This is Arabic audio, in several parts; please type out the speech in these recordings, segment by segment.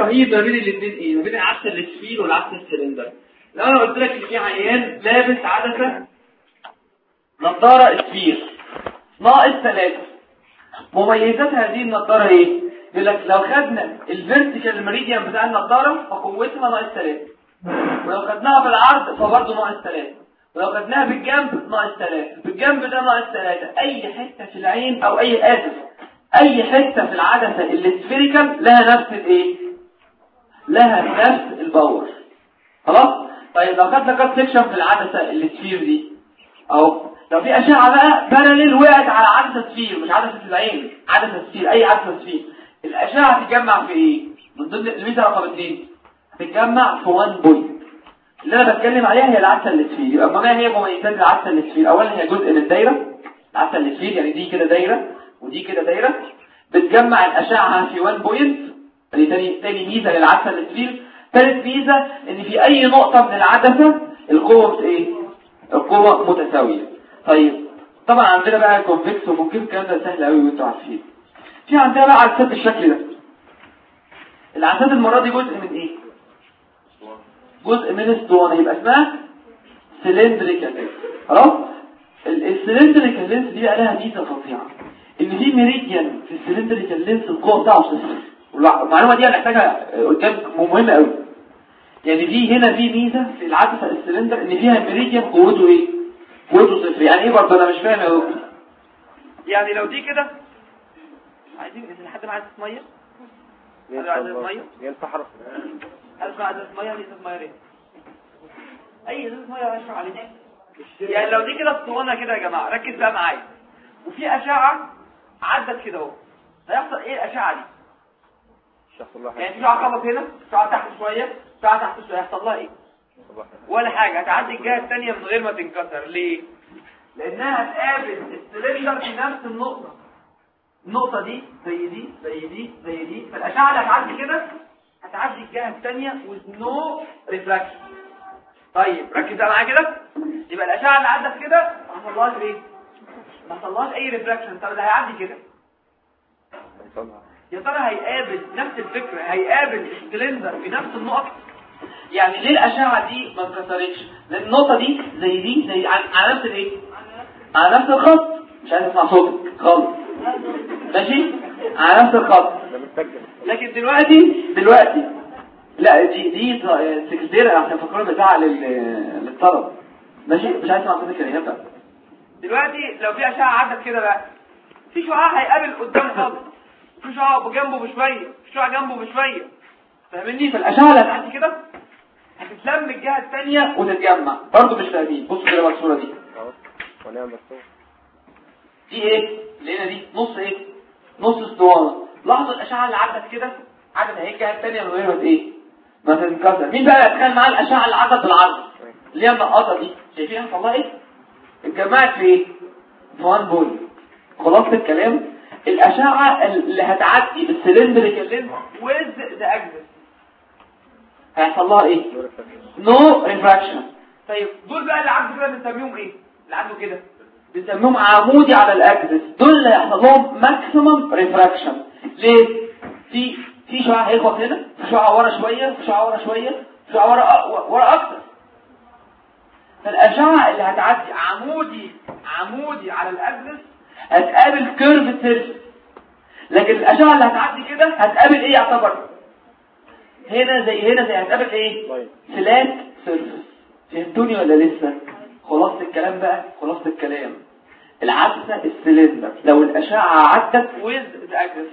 رهيب ما بين الاثنين ايه؟ ما بين العدسه السفير والعدسه السلندر. لو انا قلت لك ان في عيان لابس عدسه نظاره سفير ناقص 3، مميزات هذه النظاره ايه؟ يقول لك لو خدنا الفيرتيكال ميريديان بتاع النظاره فقوتها ناقص 3، ولو خدناها بالعرض فبرضه ناقص 3، ولو خدناها بالجنب ناقص 3، بالجنب ده ناقص 3. اي حته في العين او اي حته في العدسه السفيريكال لها نفس الايه؟ لها نفس الباور. خلاص. طيب لو خدنا كات سيكشن في العدسه السفير دي اهو، لو في اشعه بقى باراليل وقعت على عدسه سفير، مش عدسه العين، عدسه سفير، اي عدسه سفير، الاشعه هتتجمع في ايه؟ من ضمن الميزه رقم 2 هتتجمع في 1 بوينت اللي انا بتكلم عليها هي العدسه السفير. يبقى ما هي مميزات العدسه السفير؟ اولا هي جزء من الدايره، العدسه السفير يعني دي كده دايره ودي كده دايره، بتجمع الاشعه في 1 بوينت. دي تاني ميزه للعدسه السفير. ثالث ميزه ان في اي نقطه من العدسه القوه ايه؟ القوه متساويه. طيب طبعا عندنا بقى كونفكس وممكن الكلام ده سهل قوي وانتوا عارفين. في عندنا بقى عدسات بالشكل ده. العدسات المره دي جزء من ايه؟ جزء من الاسطوانه، يبقى اسمها سلندريكال لينس. خلاص. السلندريكال لينس دي بقى لها ميزه فظيعه، ان في ميريديان في السلندريكال لينس القوه بتاعه صفر. والمعلومه دي انا محتاجها قدام مهمه قوي. يعني دي هنا في ميزه في العدسه السلندر ان فيها ميريديان قوته ايه؟ قوته صفر. يعني ايه برضه؟ انا مش فاهم يا دكتور. يعني لو دي كده عايزين اذا حد معاه ميه عايز ميه ينفع حرف اسمع ازازه ميه دي ازازه ميه ليه؟ اي ازازه ميه اشرب عليها. يعني لو دي كده اسطوانه كده يا جماعه ركز بقى معايا، وفي اشعه عدت كده اهو، هيحصل ايه الاشعه دي؟ يعني في اشعه خبط هنا، اشعه تحت شويه، اشعه تحت شويه، هيحصل لها ايه؟ ولا حاجه، هتعدي الجهه الثانيه من غير ما تنكسر. ليه؟ لانها هتقابل السلندر في نفس النقطه. النقطه دي زي دي زي دي زي دي، فالاشعه اللي هتعدي كده هتعدي الجهه الثانيه with no refraction. طيب ركز بقى معايا كده. يبقى الاشعه اللي عدت كده ما حصلهاش ايه؟ ما حصلهاش اي ريفراكشن. طب اللي هيعدي كده يا ترى هيقابل نفس الفكره، هيقابل السلندر في نفس النقط. يعني ليه الاشعه دي ما اتكسرتش؟ لان النقطه دي زي دي زي على نفس الايه؟ على نفس الخط. مش عايز اسمع صوتك خالص، ماشي؟ على نفس الخط. لكن دلوقتي لا دي سكرتيره عشان فكروا بتاع للطلب، ماشي؟ مش عايز اسمع صوتك يا بقى. دلوقتي لو في اشعه عدت كده بقى، في شعاع هيقابل قدام خالص، في شعاع جنبه بشويه، في شعاع جنبه بشويه، فاهمني؟ فالاشعه اللي هتعدي كده هتتلم الجهه الثانيه وتتجمع. برضه مش فاهمين. بصوا كده بقى الصوره دي اهو ونعمل الصوره دي ايه؟ لقينا دي نص ايه؟ نص اسطوانه. لاحظوا الاشعه اللي عدت كده عدت اهي الجهه الثانيه من غير ما ايه؟ ما تنكسر. مين بقى يتخيل معايا الاشعه اللي عدت بالعرض اللي هي النقطه دي؟ شايفين حصل لها ايه؟ اتجمعت في ايه؟ في 1 بوينت. خلاص الكلام. الاشعه اللي هتعدي بالسلندريكال لينس ويز ذا اكسس هيحصل لها ايه؟ نو ريفراكشن. طيب دول بقى اللي عنده كده بنسميهم ايه؟ اللي عنده كده بنسميهم عمودي على الاكسس. دول اللي هيحصل لهم ماكسيمم ريفراكشن. ليه؟ في شعاع هيخبط هنا، في شعاع ورا شويه، في شعاع ورا شويه، في شعاع ورا اكتر. فالاشعه اللي هتعدي عمودي على الاكسس هتقابل كيرف سيرفيس. لكن الاشعه اللي هتعدي كده هتقابل ايه يعتبر؟ هنا زي هتقابل ايه؟ فلات سيرفيس. فهمتوني ولا لسه؟ خلاص الكلام بقى، خلاص الكلام. العدسه السلندر لو الاشعه عدت ويز ذا اكسس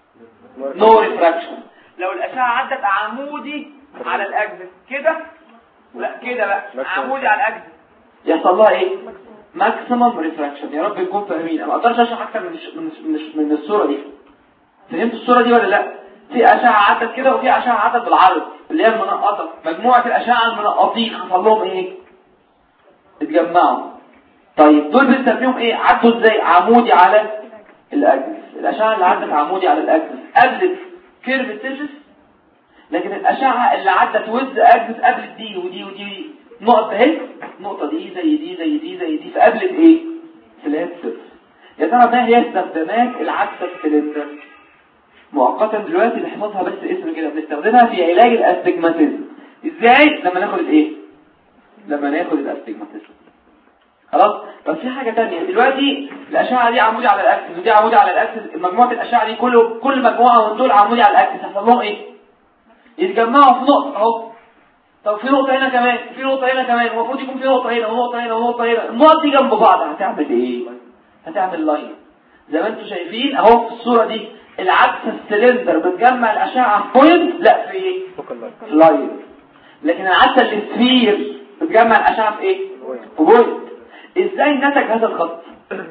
نو ريفراكشن. لو الاشعه عدت عمودي على الاكسس كده، لا كده بقى عمودي على الاكسس يحصل لها ايه؟ ماكسيمم ريفراكشن. يا رب نكون فاهمين. انا ما اقدرش اشرح اكتر من الصوره دي. فهمت الصوره دي ولا لا؟ في اشعه عدت كده وفي اشعه عدت بالعرض اللي هي المنقطه. مجموعه الاشعه المنقطين حصل لهم ايه؟ اتجمعوا. طيب دول بنسميهم ايه؟ عدوا ازاي؟ عمودي على الاكسس. الاشعه اللي عدت عمودي على الاكسس قبلت كيرف سيرفيس، لكن الاشعه اللي عدت ويز اكسس قبلت دي ودي ودي نقطه اهي، النقطه دي زي دي زي دي زي دي، فقبلت ايه؟ فلات سيرفيس. يا ترى ما هي استخدامات العدسه السلندر؟ مؤقتا دلوقتي نحفظها بس اسم كده، بنستخدمها في علاج الاستجماتيزم. ازاي؟ لما ناخد الايه؟ لما ناخد الاستجماتيزم. خلاص. طب في حاجه ثانيه دلوقتي، الاشعه دي عمودي على الاكسس ودي عمودي على الاكسس، مجموعه الاشعه دي كل مجموعه من دول عمودي على الاكسس، هيحصل لهم ايه؟ يتجمعوا في نقطه اهو. طب في نقطه هنا كمان، في نقطه هنا كمان، المفروض يكون في نقطه هنا ونقطه هنا ونقطه هنا، النقط دي جنب بعض هتعمل ايه؟ هتعمل لاين. زي ما انتم شايفين اهو في الصوره دي، العدسه السلندر بتجمع الاشعه في بوينت، لا في ايه؟ في لاين. لكن العدسه السفير بتجمع الاشعه في ايه؟ في بوينت. ازاي نتج هذا الخط؟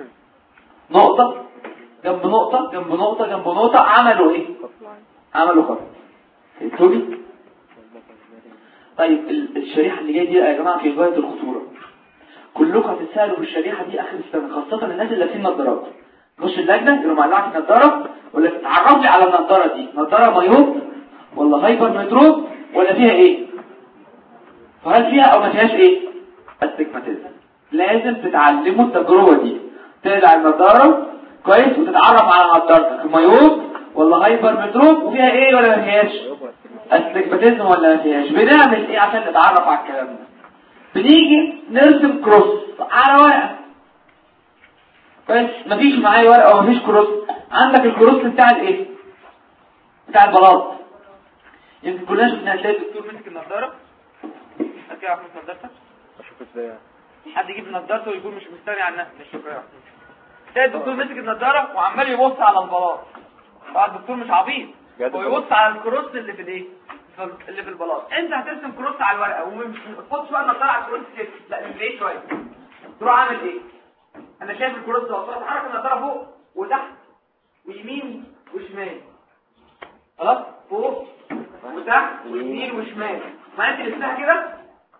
نقطه جنب نقطه جنب نقطه جنب نقطه، عملوا ايه؟ عملوا خط. فهمتوني؟ طيب الشريحه اللي جايه دي يا جماعه في غايه الخطوره. كلكم هتتسالوا في الشريحه دي اخر السنه، خاصه الناس اللي لابسين نظارات. خش اللجنه يقولوا معلقه النضاره، ولا تعرف لي على النضاره دي، نضاره مايوب ولا هايبر متروب ولا فيها ايه؟ فهل فيها او ما فيهاش ايه؟ استجماتيزم. لازم تتعلموا التجربه دي، تقلع النضاره كويس وتتعرف على نضارتك مايوب ولا هايبر متروب وفيها ايه ولا ما فيهاش استجماتيزم ولا ما فيهاش. بنعمل ايه عشان نتعرف على الكلام ده؟ بنيجي نرسم كروس على ورقه كويس. مفيش معايا ورقه ومفيش كروس، عندك الكروس بتاع الايه؟ بتاع البلاط. يمكن كلنا شفنا، هتلاقي الدكتور مسك النضاره كده عارف نضارتك، اشوف ازاي حد يجيب نضارته ويقول مش مستغني عنها، مش شكرا. تلاقي الدكتور مسك النضاره وعمال يبص على البلاط. طبعا الدكتور مش عبيط، هو يبص على الكروس اللي في الايه؟ اللي في البلاط. انت هترسم كروس على الورقه وما تحطش بقى النضاره على الكروس كده، لا من بعيد شويه. تروح عامل ايه؟ انا شايف الكروس ده، تحرك النضاره فوق وتحت ويمين وشمال. خلاص؟ فوق وتحت ويمين وشمال. ما انت لسه كده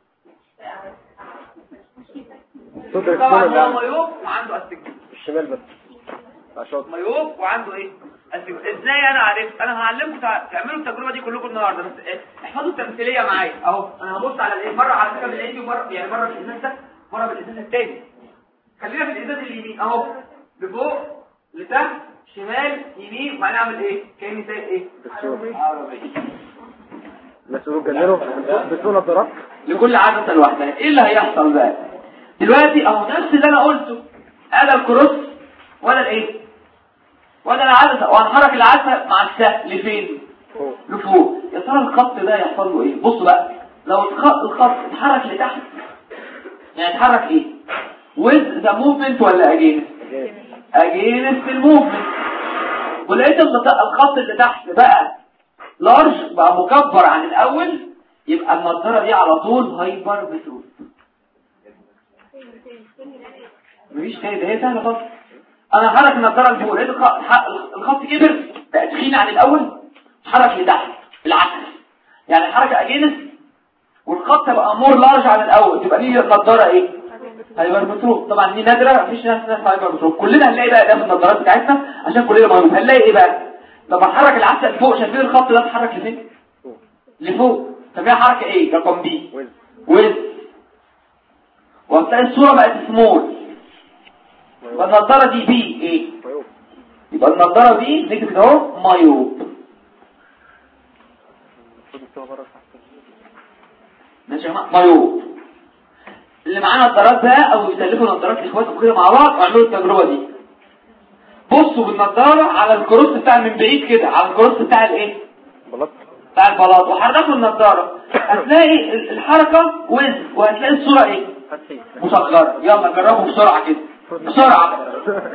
طبعا هو مايوب وعنده استجمات الشمال بس عشان مايوب وعنده ايه؟ استجمات. ازاي انا عرفت؟ انا هعلمكم تعملوا التجربه دي كلكم النهارده، بس احفظوا التمثيليه معايا اهو. انا هبص على الايه؟ مره على فكره بالعين ومره يعني مره بالازاز ده مره بالازاز الثاني. خلينا في الازاز اليمين اهو، لفوق لتحت شمال يمين، وبعدين اعمل ايه؟ كاني زي ايه؟ مسؤول جننه بتقول نظارات لكل عدسه لوحدها. ايه اللي هيحصل بقى دلوقتي؟ اهو نفس اللي انا قلته، انا الكروس ولا الايه ولا العدسه، وهنحرك العدسه مع السهم لفين؟ لفوق. يا ترى الخط ده يحصل له ايه؟ بصوا بقى، لو الخط اتحرك لتحت يعني اتحرك ايه؟ with the movement ولا against الموفمنت. ولقيت الخط اللي تحت بقى لارج، بقى مكبر عن الاول، يبقى النضاره دي على طول هايبر متروب. مفيش تاني، ده هي سهله خالص. انا حرك النضاره لفوق، لقيت الخط كبر بقى تخين عن الاول، اتحرك لتحت بالعكس، يعني الحركه اجينست والخط بقى مور لارج عن الاول، تبقى دي النضاره ايه؟ هايبر متروب. طبعا دي نادره، مفيش ناس هايبر متروب. كلنا هنلاقي بقى ده في النضارات بتاعتنا عشان كلنا مهم. هنلاقي ايه بقى؟ لما نحرك العدسه لفوق، شايفين الخط ده اتحرك لفين؟ لفوق. طب هي حركه ايه؟ رقم بي ويز، وهتلاقي الصوره بقت سمول، يبقى النضاره دي بي ايه؟ يبقى النضاره دي نكتب كده اهو مايوب. ماشي يا جماعه، مايوب. اللي معانا نظارات بقى او يسلفوا نظارات لاخواتهم كده مع بعض واعملوا التجربه دي. بصوا بالنظاره على الكروس بتاع من بعيد كده، على الكروس بتاع الايه؟ بتاع البلاط، وحركوا النظاره هتلاقي الحركه وهتلاقي الصوره ايه؟ مصغره. يلا جربوا بسرعه كده بسرعه.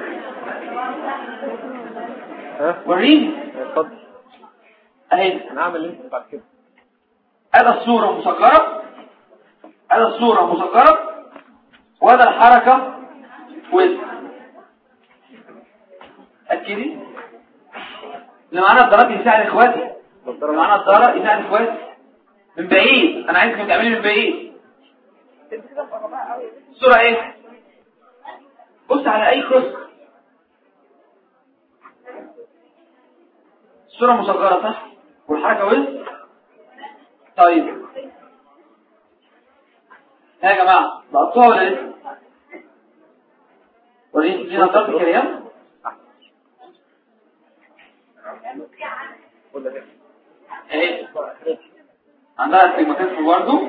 وريني اتفضل اهي. انا هعمل ايه بعد كده؟ ادي الصوره مصغره، ادي الصوره مصغره، وادي الحركه اكدي. اللي معانا الضرات يساعد اخواتي، اللي معانا الضرات يساعد اخواتي من بعيد. انا عايزكم تعملوا من بعيد. الصوره ايه؟ بص على اي كروس، الصوره مصغره صح والحركه طيب ها يا جماعه لقطوها ولا لسه؟ وريني دي نظاره الكلام. اهي عندها استجماتيزم برضه.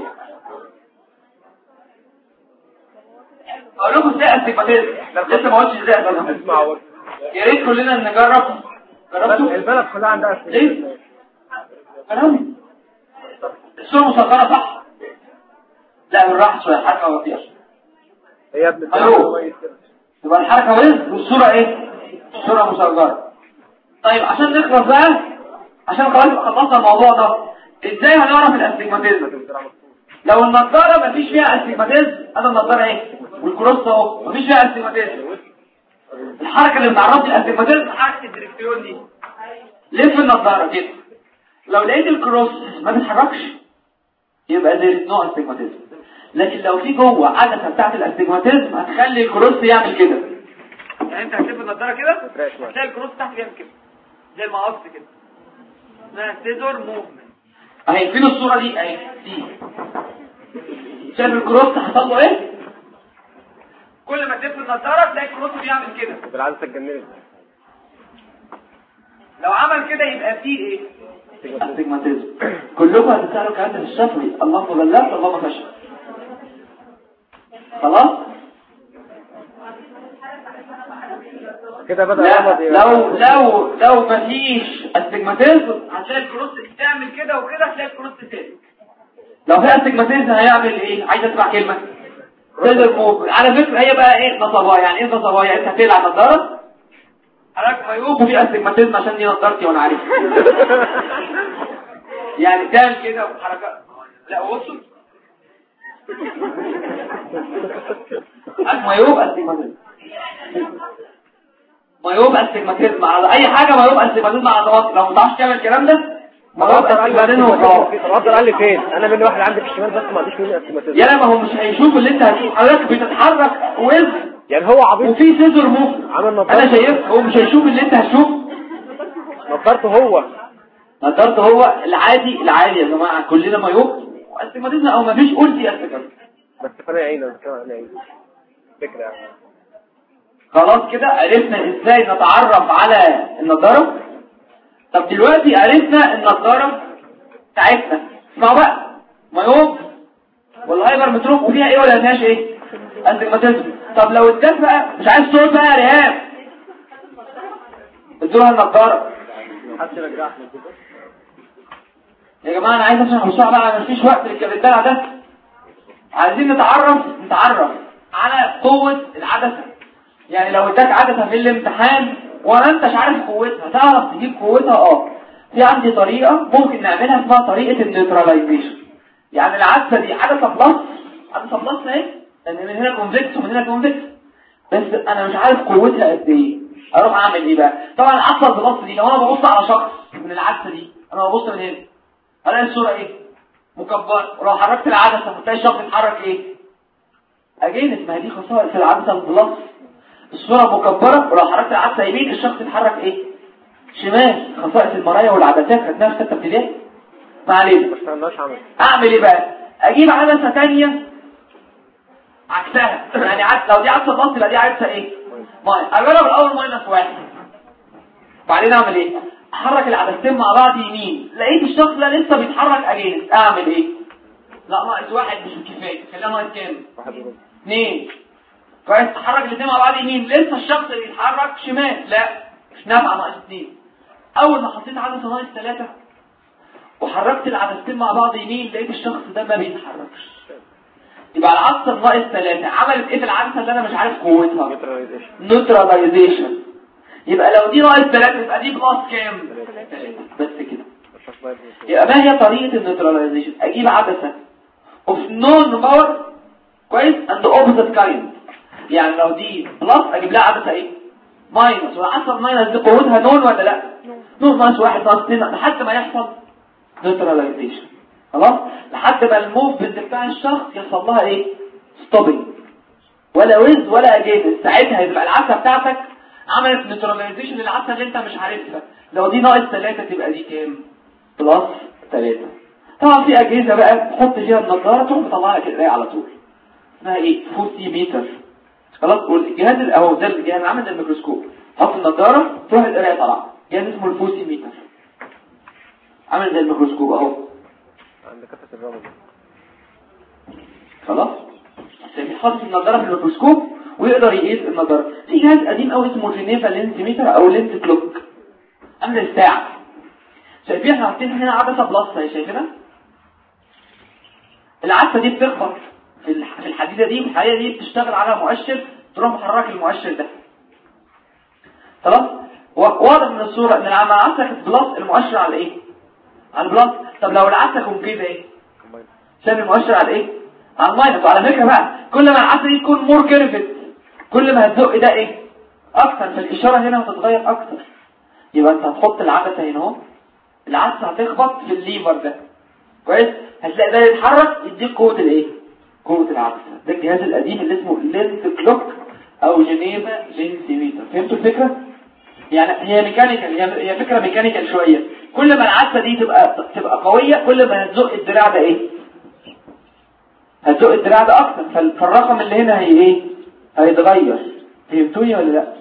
اقول لكم ازاي استجماتيزم، لسه ما قلتش ازاي استجماتيزم. يا ريت كلنا نجرب. جربتوا البلد كلها عندها استجماتيزم. ليه؟ كلام الصورة مصغرة صح؟ لا بالراحة شوية، الحركة ما فيهاش. هي ابن يبقى الحركة وزن والصورة ايه؟ الصورة مصغرة. طيب عشان نخلص بقى، عشان خلصنا الموضوع ده، ازاي هنعرف الاستجماتيزم؟ لو النضارة مفيش فيها استجماتيزم، هذا النضارة ايه؟ والكروس اهو مفيش فيها استجماتيزم. الحركة اللي بنعرف الاستجماتيزم حركة الدركسيون دي. لف النضارة كده. لو لقيت الكروس ما بيتحركش يبقى ده نوع استجماتيزم. لكن لو في جوه عدسه بتاعت الاستجماتيزم هتخلي الكروس يعمل كده. يعني انت هتشوف النضاره كده هتلاقي الكروس تحت بيعمل كده زي المقص كده. اسمها سيزور موفمنت. اهي فين الصوره دي؟ اهي دي. شايف الكروس حصل له ايه؟ كل ما تلف النضاره تلاقي الكروس بيعمل كده. بالعدسه اتجننت. لو عمل كده يبقى فيه ايه؟ استجماتيزم. كلكم هتسالوا الكلام ده في الشفوي، اللهم بلغت اللهم فشل. خلاص كده بدأ لو مفيش استجماتيزم هتلاقي الكروس تعمل كده وكده، هتلاقي الكروس تاني. لو في استجماتيزم هيعمل ايه؟ عايز اسمع كلمه سيزر موف. على فكره هي بقى ايه نصبايا؟ يعني ايه نصبايا؟ انت هتقلع نظاره حضرتك مايوب وفي استجماتيزم عشان دي نظارتي وانا عارف. يعني تعمل كده وحركات. لا وصل مايوب استجماتيزم. مايوب استجماتيزم على اي حاجه، مايوب استجماتيزم على عضلات. لو ما تعرفش تعمل الكلام ده الواد قال لي فين؟ انا من واحد عندي في الشمال بس ما عنديش مني استجماتيزم. يلا ما هو مش هيشوف اللي انت هتشوف. حضرتك بتتحرك وزن يعني هو عبيط وفي سيزر موف. انا شايف هو مش هيشوف اللي انت هتشوف. نظرته هو العادي يا جماعه. كلنا مايوب واستجماتيزم او ما فيش قلتي استجماتيزم بس فانا عينه فكره. خلاص كده عرفنا ازاي نتعرف على النظارة. طب دلوقتي عرفنا النظارة بتاعتنا. اسمعوا بقى، مايوب والهايبر متروب وفيها ايه ولا فيهاش ايه؟ استجماتيزم. طب لو اداك بقى مش عايز صوت بقى يا ريهام، ادولها النظارة. حد رجعني يا جماعه انا عايز اشرح بسرعه بقى، مفيش وقت للكلام ده. عايزين نتعرف على قوة العدسة. يعني لو اداك عدسة في الامتحان وانا انتش عارف قوتها، تعرف تجيب قوتها؟ في عندي طريقة ممكن نعملها اسمها طريقة النيوتراليزيشن. يعني العدسة دي عدسة بلس ايه؟ لان من هنا كونفكس ومن هنا كونفكس، بس انا مش عارف قوتها قد ايه. اروح اعمل ايه بقى؟ طبعا العدسة البلس دي لو انا ببص على شخص من العدسة دي، انا ببص من هنا الاقي الصورة ايه؟ مكبرة. ولو حركت العدسة هتلاقي الشخص يتحرك ايه؟ اجين. ما هي دي خصائص في العدسة البلس، الصورة مكبرة ولو حركت العدسة يمين الشخص يتحرك ايه؟ شمال. خصائص المرايا والعدسات خدناها في 6 ابتدائي. ما علينا. اعمل ايه بقى؟ اجيب عدسة تانية عكسها. يعني لو دي عدسة بلس يبقى دي عدسة ايه؟ اجرب الاول -1 بعدين اعمل ايه؟ احرك العدستين مع بعض يمين، لقيت الشخص ده لسه بيتحرك اجين، اعمل ايه؟ لا -1 مش كفايه، خليها ناقص كام؟ 2. كويس. احرك الاثنين مع بعض يمين، لسه الشخص اللي يتحرك شمال، لا مش نافعه -2. اول ما حطيت عدسه -3 وحركت العدستين مع بعض يمين لقيت الشخص ده ما بيتحركش، يبقى العدسه -3 عملت ايه في العدسه اللي انا مش عارف قوتها؟ نيوتراليزيشن. يبقى لو دي -3 يبقى دي بلس كام؟ 3. بس كده. يبقى ما هي طريقه النيوتراليزيشن؟ اجيب عدسه اوف نون باور كويس اند اوبوزيت كايند. يعني لو دي بلس اجيب لها عدسه ايه؟ ماينس. والعدسه الماينس دي قوتها نون ولا لا؟ نون -1 -2 لحد ما يحصل نيوتراليزيشن. خلاص لحد ما الموفمنت بتاع الشخص يحصل لها ايه؟ ستوبنج. ولا ويز ولا اجين. ساعتها يبقى العدسه بتاعتك عملت نيوتراليزيشن للعدسه اللي انت مش عارفها. لو دي -3 تبقى دي كام؟ +3. طبعا في اجهزه بقى تحط فيها النظاره تروح مطلع لك القرايه على طول، اسمها ايه؟ فوسيميتر. خلاص. والجهاز الاهو ده الجهاز عامل زي الميكروسكوب، حط النظاره تروح القرايه طالعه، جهاز اسمه الفوسيميتر. عامل زي الميكروسكوب اهو عند كفة الرمل. خلاص حاطط النظاره في الميكروسكوب ويقدر يقيس النظاره. في جهاز قديم قوي اسمه جينيفا لينسيمتر او لينس كلوك، عامل الساعه. شايفين احنا حاطين هنا عدسه بلس اهي، شايفينها؟ العدسه دي بتخبط في الحديده دي، الحديده دي بتشتغل على مؤشر، تروح محرك المؤشر ده. خلاص واضح من الصوره ان العدسه كانت بلس، المؤشر على ايه؟ على البلس. طب لو العدسه كون كده ايه؟ شايف المؤشر على ايه؟ على الماينس. وعلى فكره بقى كل ما العدسه دي تكون مور كيرفت كل ما هتزق ده ايه؟ اكتر، فالاشاره هنا هتتغير اكتر. يبقى انت هتحط العدسه هنا اهو، العدسه هتخبط في الليفر ده كويس، هتلاقي ده يتحرك يديك قوه الايه؟ قوه العدسه. ده الجهاز القديم اللي اسمه لينس كلوك او جينيفا لينسيمتر. فهمتوا الفكره؟ يعني هي ميكانيكال، هي فكره ميكانيكال شويه. كل ما العدسه دي تبقى قويه كل ما هتزق الدراع ده ايه؟ هتزق الدراع ده اكتر، فالرقم اللي هنا هي ايه؟ هيتغير. فهمتوني ولا لا؟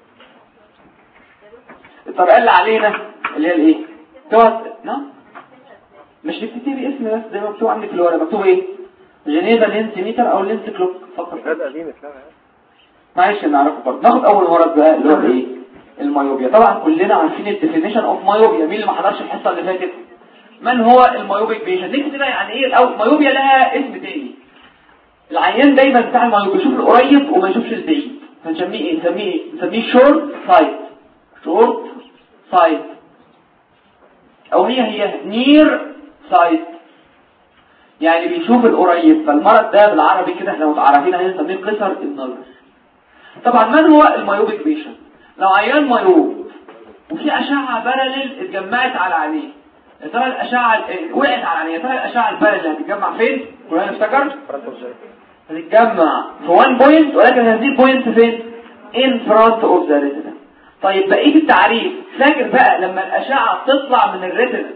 الطريقه اللي علينا اللي هي الايه؟ نعم مش بتكتبي اسم بس زي ما مكتوب عندك في الورقه، مكتوب ايه؟ جينيفا لينسيمتر او لينس كلوك فقط. هذا قديم معلش نعرفه برضه. ناخد اول مرض بقى اللي هو ايه؟ المايوبيا. طبعا كلنا عارفين الديفينيشن اوف مايوبيا. مين اللي ما حضرش الحصه اللي فاتت؟ من هو المايوبيك بيشنت؟ نكتب بقى يعني ايه الاول. مايوبيا لها اسم تاني. العيان دايما بتاع المايوبيا يشوف القريب وما يشوفش البعيد، فنسميه ايه؟ نسميه شورت سايت. شورت سايت او هي نير سايت، يعني بيشوف القريب. فالمرض ده بالعربي كده احنا متعرفين عليه نسميه قصر النظر. طبعا من هو المايوبيك بيشنت؟ لو عيان مايوب وفي اشعه باراليل اتجمعت على عينيه، يا ترى الاشعه وقعت على عينيه، يا ترى الاشعه الباراليل هتتجمع فين؟ كلنا نفتكر هتتجمع في 1 بوينت، ولكن هذه البوينت فين؟ in front of the retina. طيب بقيه التعريف فاكر بقى لما الاشعه تطلع من الريتنا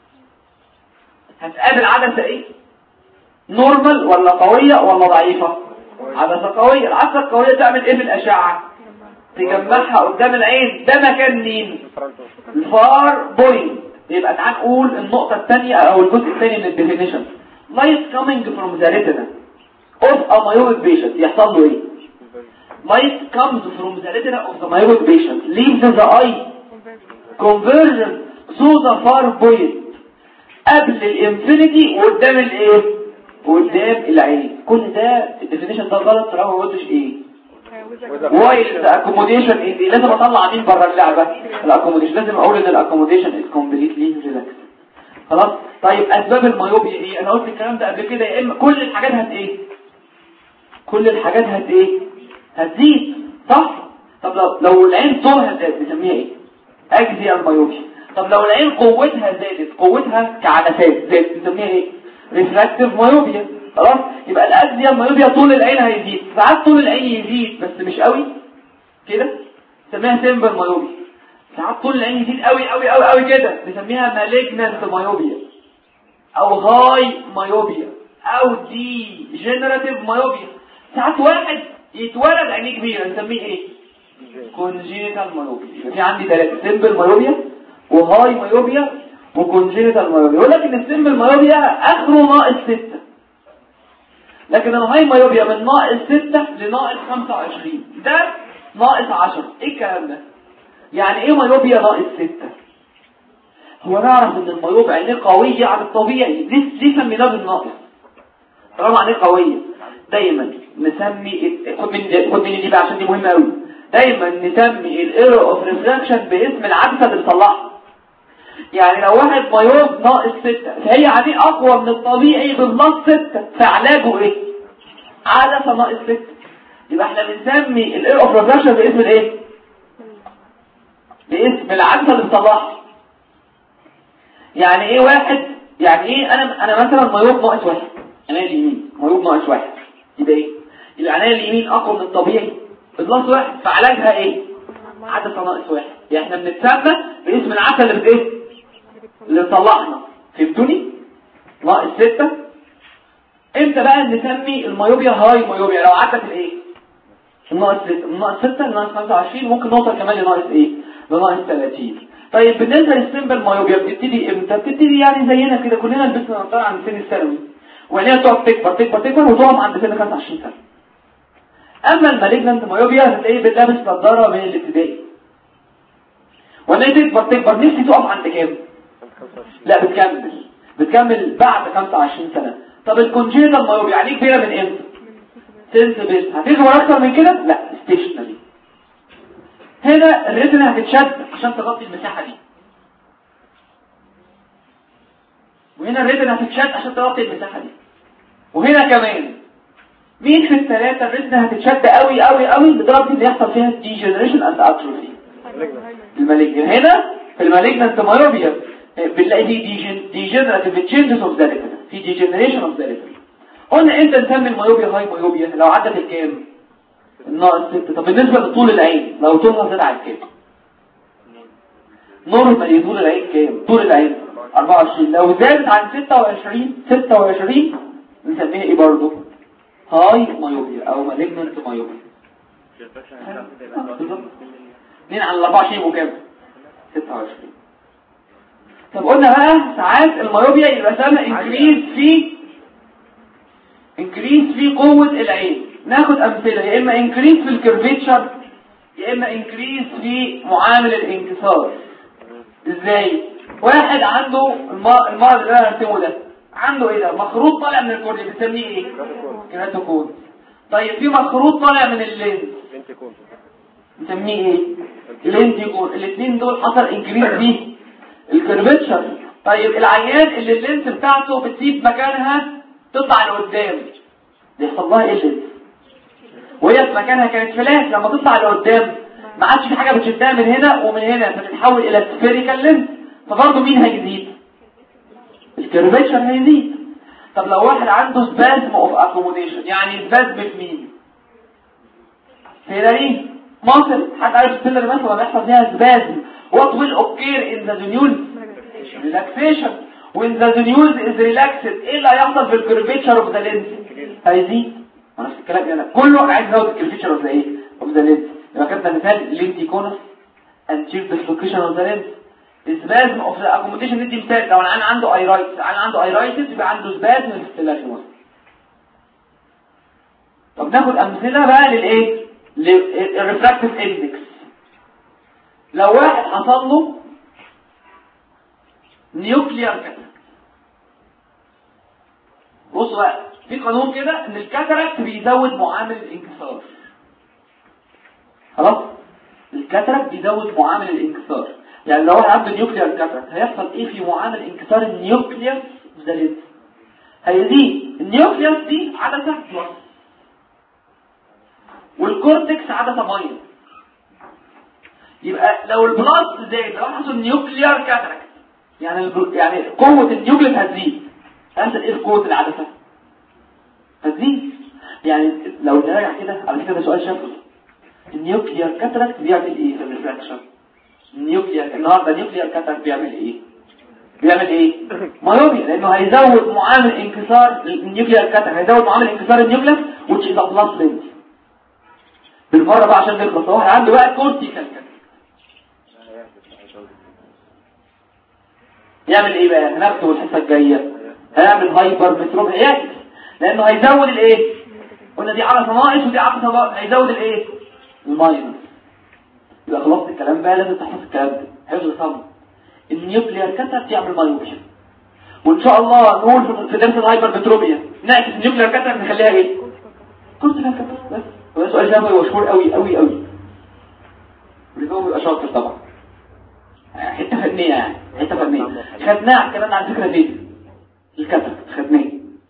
هتقابل عدسه ايه؟ نورمال ولا قويه ولا ضعيفه؟ عدسه قويه. العدسه القويه تعمل ايه في الاشعه؟ تجمعها قدام العين. ده مكان مين؟ الفار بوينت. يبقى تعال نقول النقطه الثانيه او الجزء الثاني من الديفينيشن. light coming from the retina of a myopic patient يحصل له ايه؟ light comes from the retina of the myopic patient leaves the eye conversion to the far point قبل الانفينيتي وقدام الايه؟ قدام العين. كل ده الديفينيشن ده غلط طالما ما قلتش ايه؟ وايل الاكوموديشن ايه؟ لازم اطلع مين بره اللعبه؟ الاكوموديشن. لازم اقول ان الاكوموديشن از كومبليتلي ريلاكس. خلاص. طيب اسباب المايوبيا ايه؟ انا قلت الكلام ده قبل كده. يا اما كل الحاجات ايه؟ كل الحاجات ايه؟ هتزيد صح؟ طب لو العين طولها زاد نسميها ايه؟ اجزيال مايوبيا. طب لو العين قوتها زادت، قوتها كعدسات زادت نسميها ايه؟ ريفراكتيف مايوبيا. خلاص. يبقى الاجزيال مايوبيا طول العين هيزيد. ساعات طول العين يزيد بس مش قوي كده نسميها سيمبل مايوبيا. ساعات طول العين يزيد قوي قوي قوي قوي كده نسميها مالجنانت مايوبيا او هاي مايوبيا او دي جنراتيف مايوبيا. ساعات واحد يتولد عينيه كبيره نسميه ايه؟ كونجينيتال مايوبيا. في عندي 3: سيمبل مايوبيا وهاي مايوبيا وكونجينيتال مايوبيا. يقول لك ان السيمبل مايوبيا اخره ناقص 6، لكن الهاي مايوبيا من ناقص 6 لناقص 25، ده ناقص 10. ايه الكلام ده؟ يعني ايه مايوبيا ناقص 6؟ هو نعرف ان المايوب عينيه قويه عن الطبيعي، دي سميناه بالناقص. طالما عينيه قويه دايما نسمي خد مني دي بقى عشان دي مهمه قوي. دايما نسمي الايرور اوف ريفراكشن باسم العدسه اللي بتطلعها. يعني لو واحد مايوب ناقص 6 فهي عينيه اقوى من الطبيعي بالنص 6، فعلاجه ايه؟ عدسه ناقص 6. يبقى احنا بنسمي الايرور اوف ريفراكشن باسم الايه؟ باسم العدسه اللي بتطلعها. يعني ايه واحد؟ يعني ايه انا مثلا مايوب ناقص 1، عينيا اليمين مايوب ناقص 1، يبقى ايه؟ يبقى عينيا اليمين اقوى من الطبيعي بلس 1، فعلاجها ايه؟ عدسه ناقص 1. يعني احنا بنتسمى باسم العدسه اللي ايه؟ اللي طلعنا. فهمتوني؟ ناقص 6. امتى بقى نسمي المايوبيا هاي مايوبيا؟ لو عدت الايه؟ الناقص 6 الناقص 6 الناقص 25، ممكن نوصل كمان لناقص ايه؟ لناقص 30. طيب بالنسبه للسيمبل مايوبيا بتبتدي امتى؟ بتبتدي يعني زينا كده كلنا لبسنا نظاره عند سن الثانوي وعينيها تقعد تكبر وتقف عند سن 25 سنه. اما المالجنانت مايوبيا هتلاقيه بتلبس نظاره من الابتدائي وعينيها تكبر نفسي تقف عند كام؟ لا بتكمل بعد 25 سنه. طب الكونجيتال مايوبيا عينيه كبيره من امتى؟ سنس بس هتكبر اكتر من كده؟ لا ستيشنري. هنا الريتنا هتتشد عشان تغطي المساحه دي، وهنا الريتنا هتتشد عشان تغطي المساحه دي، وهنا كمان. مين في الثلاثه الريتنا هتتشد قوي قوي قوي لدرجه ان يحصل فيها ديجنريشن اند اتروفي؟ المالجنان. هنا في المالجنانت مايوبيا بنلاقي دي ديجنراتيف تشينجز اوف ذا ريتنا، في ديجنريشن اوف ذا ريتنا. قلنا امتى نسمي المايوبيا هاي مايوبيا؟ لو عدت الكام؟ الناقص 6. طب بالنسبه لطول العين لو طولها زاد عن كام؟ نورمال طول العين كام؟ طول العين 24. لو زادت عن 26 نسميها ايه برضه؟ هاي مايوبيا او مالجنانت مايوبيا. 2 على 24 يبقوا كام؟ 26. طب قلنا بقى ساعات المايوبيا يبقى سبب انكريز في قوة العين. ناخد امثلة، يا اما انكريز في الكيرفيتشر يا اما انكريز في معامل الانكسار. ازاي؟ واحد عنده المرض اللي انا هرسمه ده عنده ايه ده؟ مخروط طالع من الكورنيا بنسميه ايه؟ كيراتوكون. طيب في مخروط طالع من اللينز بنسميه ايه؟ لينتيكون. الاثنين دول حصل انكريز فيه الكيرفيتشر. طيب العيان اللي اللينس بتاعته بتسيب مكانها تطلع لقدام يحصل لها ايه؟ وهي في مكانها كانت فلات، لما تطلع لقدام ما عادش في حاجه بتشدها من هنا ومن هنا فتتحول الى سفيريكال لينس، فبرضه مين هيزيد؟ الكيرفيتشر هيزيد. طب لو واحد عنده سبازم اوف اكوموديشن، يعني سبازم في مين؟ سيلارين مصر. حد عارف السيلاري مثلا لما بيحصل فيها سبازم what will occur in the denule relaxation when the denule is relaxed ايه اللي هيحصل في الكيرفيتشر اوف ذا لينس؟ هيزيد. نفس الكلام هنا كله عايز يزود الكيرفيتشر اوف ذا ايه؟ اوف ذا لينس. يبقى كده مثال لينتيكونس and check the location of the lens. سبازم اوف ذا اكوموديشن ندي مثال لو انا عنده ايرايتس يبقى عنده سبازم في السيلاري مصر. طب ناخد امثله بقى للايه؟ للريفراكتيف اندكس. لو واحد حصل له نيوكليار كاتاراكت، بصوا بقى في قانون كده ان الكاتاراكت بيزود معامل الانكسار. خلاص الكاتاراكت بيزود معامل الانكسار. يعني لو واحد عنده نيوكليار كاتاراكت هيحصل ايه في معامل انكسار النيوكليوس ده ليه؟ هيزيد. النيوكليوس دي عدسه بلس والكورتكس عدسه ماينس. يبقى لو البلس زاد لو حصل نيوكليار كاتاراكت يعني قوه النيوكليوس هتزيد. انت ايه قوه العدسه؟ هتزيد. يعني لو نراجع كده على فكره ده سؤال شافه. النيوكليار كاتاراكت بيعمل ايه في الريفراكشن؟ النهارده النيوكليار كاتاراكت بيعمل ايه؟ مايوبيا، لانه هيزود معامل انكسار النيوكليار كاتاراكت، هيزود معامل انكسار النيوكليوس which is a plus lens. بالمره بقى عشان نخلص واحد عنده بقى كورتيكال يعمل ايه بقى؟ هناخده الحصه الجايه. هيعمل هايبر متروبيا لانه هيزود الايه؟ قلنا دي عدسه ناقص ودي عدسه ناقص، هيزود الايه؟ الماينس. يبقى خلاص الكلام بقى لازم تحفظ الكلام ده حفظ صم. النيوكليار كاتاراكت يعمل مايوبيا، وان شاء الله نقول في درس الهايبر متروبيا نعكس النيوكليار كاتاراكت نخليها ايه؟ كورتيكال كاتاراكت. بس هو سؤال شافوي مشهور قوي قوي قوي، واللي هو بيبقى شاطر طبعا. حته فنيه يعني حته فنيه خدناها الكلام على فكره فين؟ الكاتاراكت خدناه.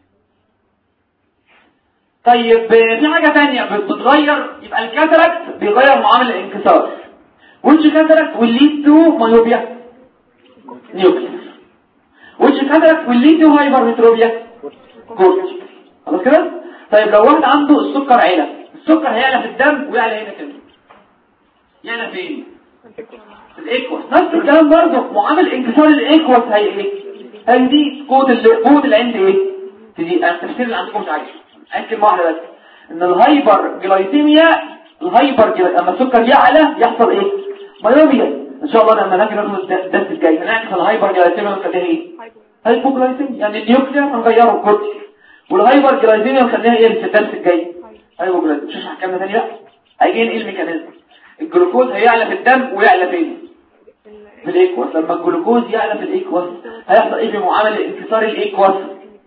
طيب في حاجه ثانيه بتتغير. يبقى الكاتاراكت بيغير معامل الانكسار. which cataract will lead to myopia nucleus which cataract will lead to hypermetropia cortical. خلاص كده. طيب لو واحد عنده السكر عالي، السكر هيعلى في الدم ويعلى هنا كده، يعلى فين؟ في الايكوس. نفس الكلام برضه معامل انكسار الايكوس هيزيد. قوه العين ايه؟ تزيد. التفسير اللي عندكم مش عايز كلمه واحده بس، ان الهايبر جلايسيميا لما السكر يعلى يحصل ايه؟ مايوبيا. ان شاء الله لما ناجي ناخد الدرس الجاي هنعكس الهايبر جلايسيميا ونخليها ايه؟ هايبوجلايسيميا. يعني النيوكلير هنغيره الكورتي، والهايبر جلايسيميا نخليها ايه في الدرس الجاي؟ هايبوجلايسيميا. مش هحكي لنا ثاني بقى. هيجي ايه الميكانيزم؟ الجلوكوز هيعلى في الدم ويعلى فين؟ في الايكواس. لما الجلوكوز يعلى في الايكواس هيحصل ايه في معامل انكسار الايكواس؟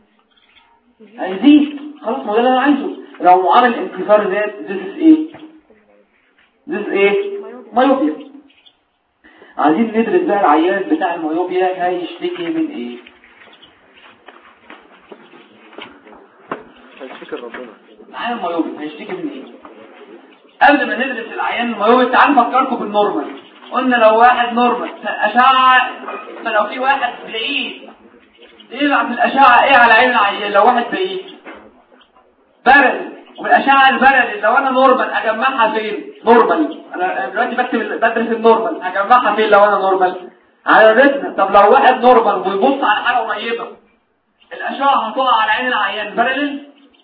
هيزيد. خلاص ما ده اللي انا عايزه. لو معامل انكسار زاد this ايه مايوبيا. عايزين ندرس بقى العيان بتاع المايوبيا هيشتكي من ايه. هيشتكي ربنا. العيان المايوبيا هيشتكي من ايه؟ قبل ما ندرس العيان المايوبيا تعالوا نفكركم بالنورمال. قلنا لو واحد نورمال اشعه، فلو في واحد بعيد يلعب في الاشعه ايه على عين العيان. لو واحد بعيد برد، والاشعه البرد لو انا نورمال اجمعها فين؟ نورمال. انا دلوقتي بدرس النورمال، هجمعها فين لو انا نورمال؟ على الريتنا. طب لو واحد نورمال ويبص على حاجه قريبه الاشعه هتقع على عين العيان بارلل.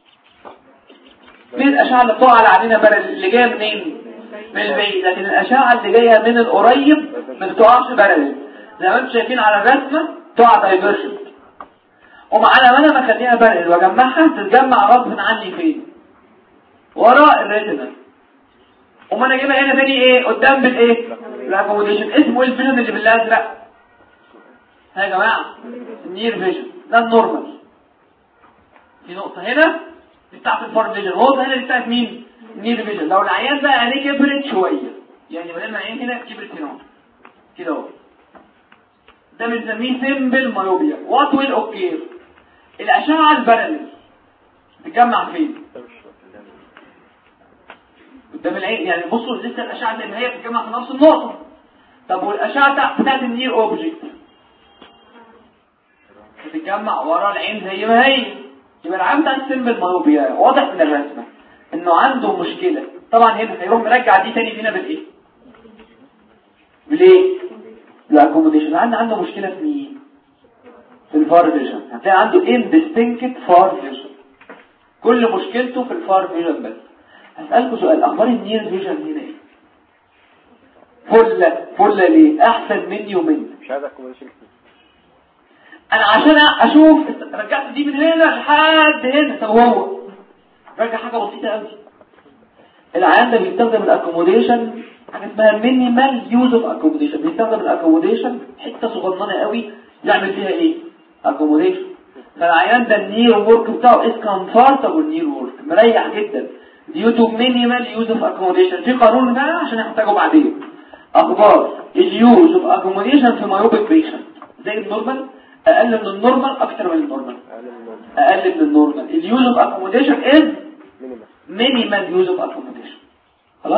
مين الاشعه اللي بتقع على عيننا بارلل؟ اللي جايه منين؟ من البعيد. لكن الاشعه اللي جايه من القريب ما بتقعش بارلل زي ما انتم شايفين على الرسمه، تقع دايفرجنت. ومعانا ما انا بخليها بارلل واجمعها تتجمع غصب عني فين؟ وراء الريتنا. وما انا اجيبها هنا تاني ايه قدام بالايه؟ الاكوموديشن. اسمه ايه الفيجن اللي بالازرق؟ ها يا جماعه النير فيجن. ده النورمال. في نقطه هنا دي بتاعت الفار فيجن، نقطه هنا دي بتاعت مين؟ النير فيجن. لو العيان بقى عينيه كبرت شويه، يعني بدل ما العين هنا كبرت هنا كده اهو، ده بنسميه سيمبل مايوبيا. وات ويل اوكير؟ الاشعه البارلل تتجمع فين؟ قدام العين. يعني بصوا لسه الاشعه زي ما هي بتتجمع في نفس النقطه. طب والاشعه بتاعت النير اوبجكت بتتجمع ورا العين زي ما هي. يبقى العين بتاع السيمبل مايوبيا واضح من الرسمه انه عنده مشكله. طبعا هنا هيروح مرجع دي تاني فينا بالايه؟ بالايه؟ الاكوموديشن. عنده مشكله في مين؟ في الفار فيجن. هتلاقي عنده اندستنكت فار فيجن. كل مشكلته في الفار فيجن بس. هسألكوا سؤال، اخبار النير فيجن هنا ايه؟ فله ليه؟ احسن مني ومنك. مش عايز اكوموديشن. انا عشان اشوف رجعت دي من هنا لحد هنا. طب هو رجع حاجه بسيطه قوي. العيان ده بيستخدم الاكوموديشن حاجه اسمها مينيمال يوز اوف اكوموديشن. بيستخدم الاكوموديشن حته صغننه قوي يعمل فيها ايه؟ اكوموديشن. فالعيان ده النير وورك بتاعه از كومفورتابل نير وورك، مريح جدا due to minimal use of accommodation. في قانون بقى عشان نحتاجه بعدين. اخبار اليوز اوف اكوموديشن في مايوبيك بيشنت زي النورمال، اقل من النورمال، اكتر من النورمال، اقل من النورمال. اليوز اوف اكوموديشن از مينيمال يوز اوف اكوموديشن. خلاص.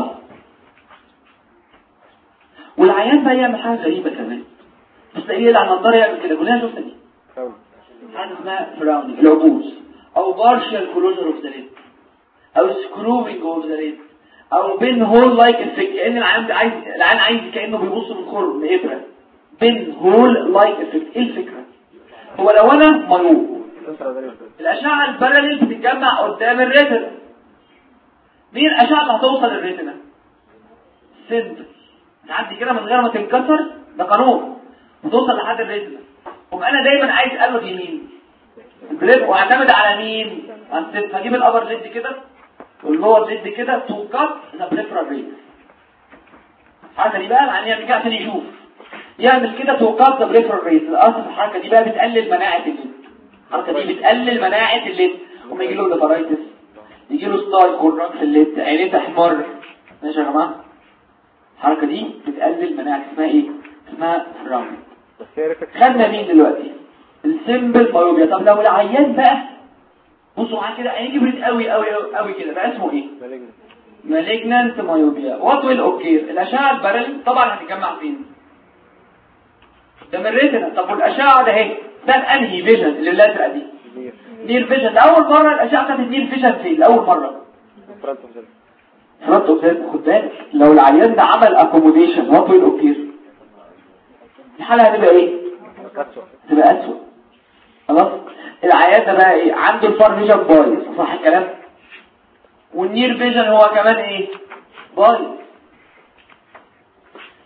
والعيان بقى يعمل حاجه غريبه كمان، بس ايه اللي على النظاره يعمل كده؟ كلنا شفنا دي حاجه اسمها فراونينج، العبوس، او بارشال كلوجر اوف ذا ليد، او سكروبينج اوف ذا ليد، او بين هول لايك افكت. كأن العيان عايز كأنه بيبص من خرم ابره. بين هول لايك افكت. ايه الفكره؟ هو لو انا مايوب الاشعه الباراليل بتتجمع قدام الريتنا. مين الاشعه اللي هتوصل للريتنا؟ سنتر. تعدي كده من غير ما تنكسر، ده قانون، وتوصل لحد الريتنا. انا دايما عايز قلب يمين البريف، واعتمد على مين؟ هجيب الابر ليد كده واللور ليد كده تو كات ذا بريفرال ريت. الحركه دي بقى العيان يعمل كده عشان يشوف، يعمل كده تو كات ذا بريفرال ريت. الاصل الحركه دي بقى بتقلل مناعه الليد. الحركه دي بتقلل مناعه الليد. وما يجي له ليفرايتس، يجي له ستار كورنر في الليد، عينيه تحمر. ماشي يا جماعه؟ الحركه دي بتقلل مناعه. اسمها ايه؟ اسمها فراونينج. خدنا مين دلوقتي؟ السيمبل مايوبيا. طب لو العيان بقى بصوا معايا كده عينيه كبرت قوي قوي قوي كده، بقى اسمه ايه؟ مالجنانت مايوبيا. وات ويل اوكير؟ الاشعه الباراليل طبعا هتتجمع فين؟ ده من الريتنا. طب والاشعه ده اهي، ده انهي فيجن اللي الازرق دي؟ نير فيجن. لاول مره الاشعه بتاعت النير فيجن فين لاول مره؟ فرونت اوف ذا. خد بالك لو العيان ده عمل اكوموديشن وات ويل اوكير؟ الحاله هتبقى ايه؟ تبقى اسوء. خلاص. العيان ده بقى ايه؟ عنده الفار فيجن بايظ، صح الكلام؟ والنير فيجن هو كمان ايه؟ بايظ.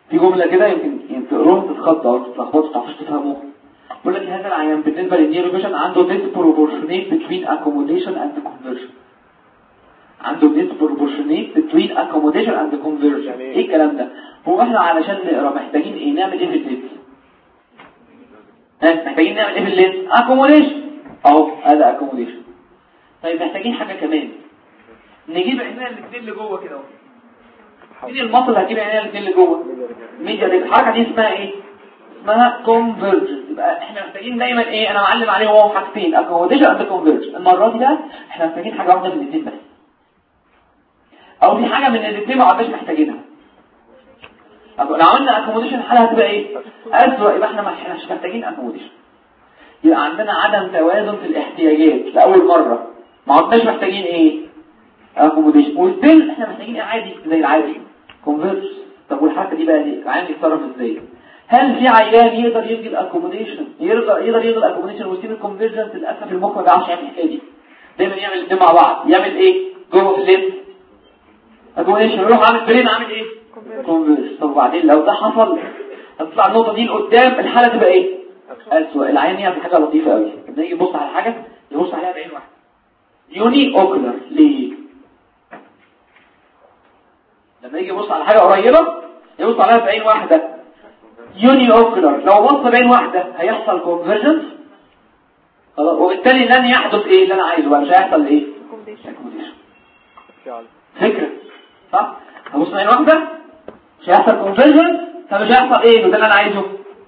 في جمله كده يمكن تقروها تتخطى او تتلخبطوا ما تعرفوش تفهموها. بقول لك هذا العيان بالنسبه للنيوروفيجن عنده disproportionate between accommodation and conversion. عنده disproportionate between accommodation and conversion. ايه الكلام ده؟ هو احنا علشان نقرا محتاجين ايه؟ نعمل ايه في الليست؟ محتاجين نعمل ايه في الليست؟ accommodation اهو هذا accommodation. طيب محتاجين حاجه كمان نجيب عينينا الاثنين اللي جوه كده اهو. مين المصل اللي هتجيب عينينا الاثنين اللي جوه؟ ميديا دي الحركه دي اسمها ايه؟ اسمها convergence. يبقى احنا محتاجين دايما ايه؟ انا معلم عليه هو حاجتين accommodation and conversion. المره دي بقى احنا محتاجين حاجه واحده من الاثنين بس او في حاجه من الاثنين ما عدناش محتاجينها. طب لو عملنا accommodation الحاله هتبقى ايه؟ اسوء. يبقى احنا مش محتاجين accommodation. يبقى عندنا عدم توازن في الاحتياجات لاول مره ما عدناش محتاجين ايه؟ accommodation. والبيل احنا محتاجين ايه عادي زي العادي convergence. طب والحركه دي بقى ايه؟ العيان يتصرف ازاي؟ هل في عيان يقدر يلغي الاكوموديشن يقدر يلغي الاكوموديشن ويسيب الكونفرجنس؟ للاسف المخ ما بيعرفش يعمل الحكايه دي. دايما يعمل الاثنين مع بعض. يعمل ايه جوه في الليل اكوموديشن يروح عامل برين عامل ايه كونفرجنس. طب وبعدين لو ده حصل هتطلع النقطه دي لقدام الحاله تبقى ايه اسوء. العيان يعمل حاجه لطيفه قوي لما يجي يبص على حاجه يبص عليها بعين واحده يوني اوكلر. ليه؟ لما يجي يبص على حاجه قريبه يبص عليها بعين واحده يوني اوكلر. لو بص بعين واحده هيحصل كونفرجنس خلاص وبالتالي لن يحدث ايه اللي انا عايزه بقى. مش هيحصل ايه اكوموديشن. فكره صح؟ هبص بعين واحده مش هيحصل كونفرجنس فمش هيحصل ايه ده اللي انا عايزه.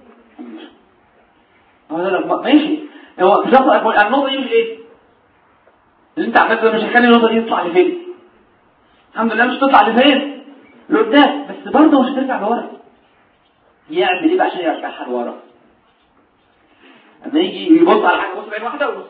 هو ده ماشي. هو مش هيحصل النقطه دي مش ايه اللي انت عملته مش هيخلي النقطه دي تطلع لفين. الحمد لله مش تطلع لفين لقدام بس برضه مش هترجع لورا. يعمل ايه بقى عشان يرجعها لورا؟ لما يجي يبص على حاجه يبص بعين واحده ويبص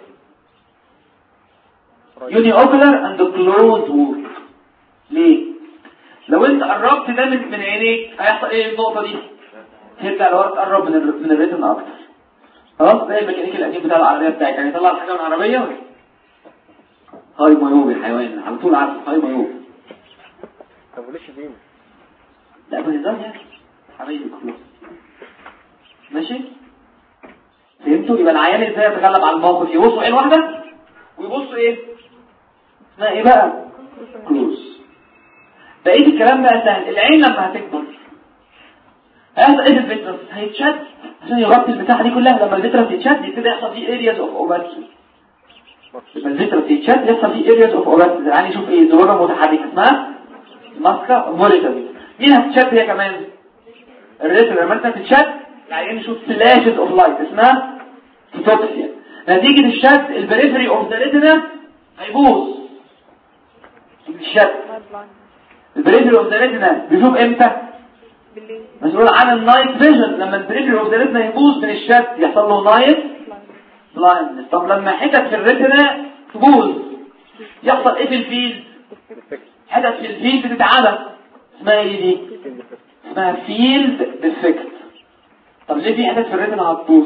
يوني اوكلر اند كلوز وورد. ليه؟ لو انت قربت ده من عينيك هيحصل ايه النقطه دي؟ ترجع لورا تقرب من الريتم اكتر. خلاص زي الميكانيكي القديم بتاع العربيه بتاعك يعني يطلع الحاجه من العربيه هاي مايوب الحيوان على طول عارف هاي مايوب. طب وليش دين؟ لا بالنظام يعني حبيبي خلاص ماشي. فهمتوا؟ يبقى العيان ازاي يتغلب على الموقف؟ يبصوا عين واحده ويبصوا ايه اسمها ايه بقى كلوز. بقيه الكلام بقى سهل. العين لما هتكبر هيحصل ايه في الفيترس؟ هيتشد عشان يغطي المساحه دي كلها. لما الفيترس يتشد يبتدي يحصل فيه areas of opacity. لما الفيترس يتشد يحصل فيه areas of opacity. العين يشوف ايه زراره متحركه اسمها ماسكا موليتري. مين هتتشد هي كمان؟ الريتنا. لما انت تتشد العين يشوف فلاشز اوف لايت اسمها فوتوبسيا. نتيجه الشد البريفري اوف ذا ريتنا هيبوظ. الشد البريفري اوف ذا ريتنا بيشوف امتى؟ مسؤول عن النايت فيجن. لما البريفري اوف ذا ريتنا يبوظ من الشد يحصل له نايت بلايندنس. طب لما حتت في الريتنا تبوظ يحصل ايه في الفيلد؟ حتت في الفيلد بتتعبى اسمها ايه دي؟ اسمها فيلد ديفكت. طب ليه في حتت في الريتنا هتبوظ؟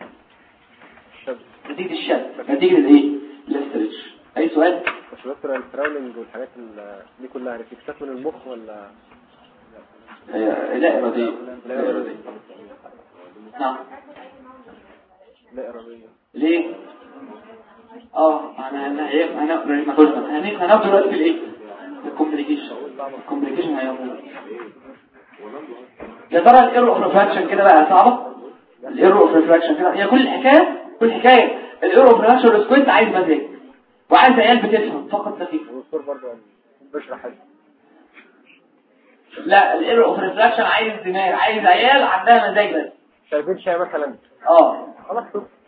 نتيجه الشد نتيجه الايه؟ الاسترتش. اي سؤال؟ مش دكتور الفراولنج والحاجات دي كلها ريفلكسات من المخ ولا لا اراديه؟ لا اراديه. نعم لا اراديه. ليه؟ هناخد دلوقتي في الايه؟ الكومبليكيشن هيعمل يا ترى الايرو اوف ريفراكشن كده بقى صعبه. الايرو اوف ريفراكشن كده هي كل الحكايه الايرو اوف ريفراكشن السكوينت عايز مزاج وعايز عيال بتفهم فقط لا غير. الدكتور برضه بشرح حاجه. لا الايرو اوف ريفراكشن عايز دماغ عايز عيال عندها مزاج بس. شايفين شاي مثلا خلاص.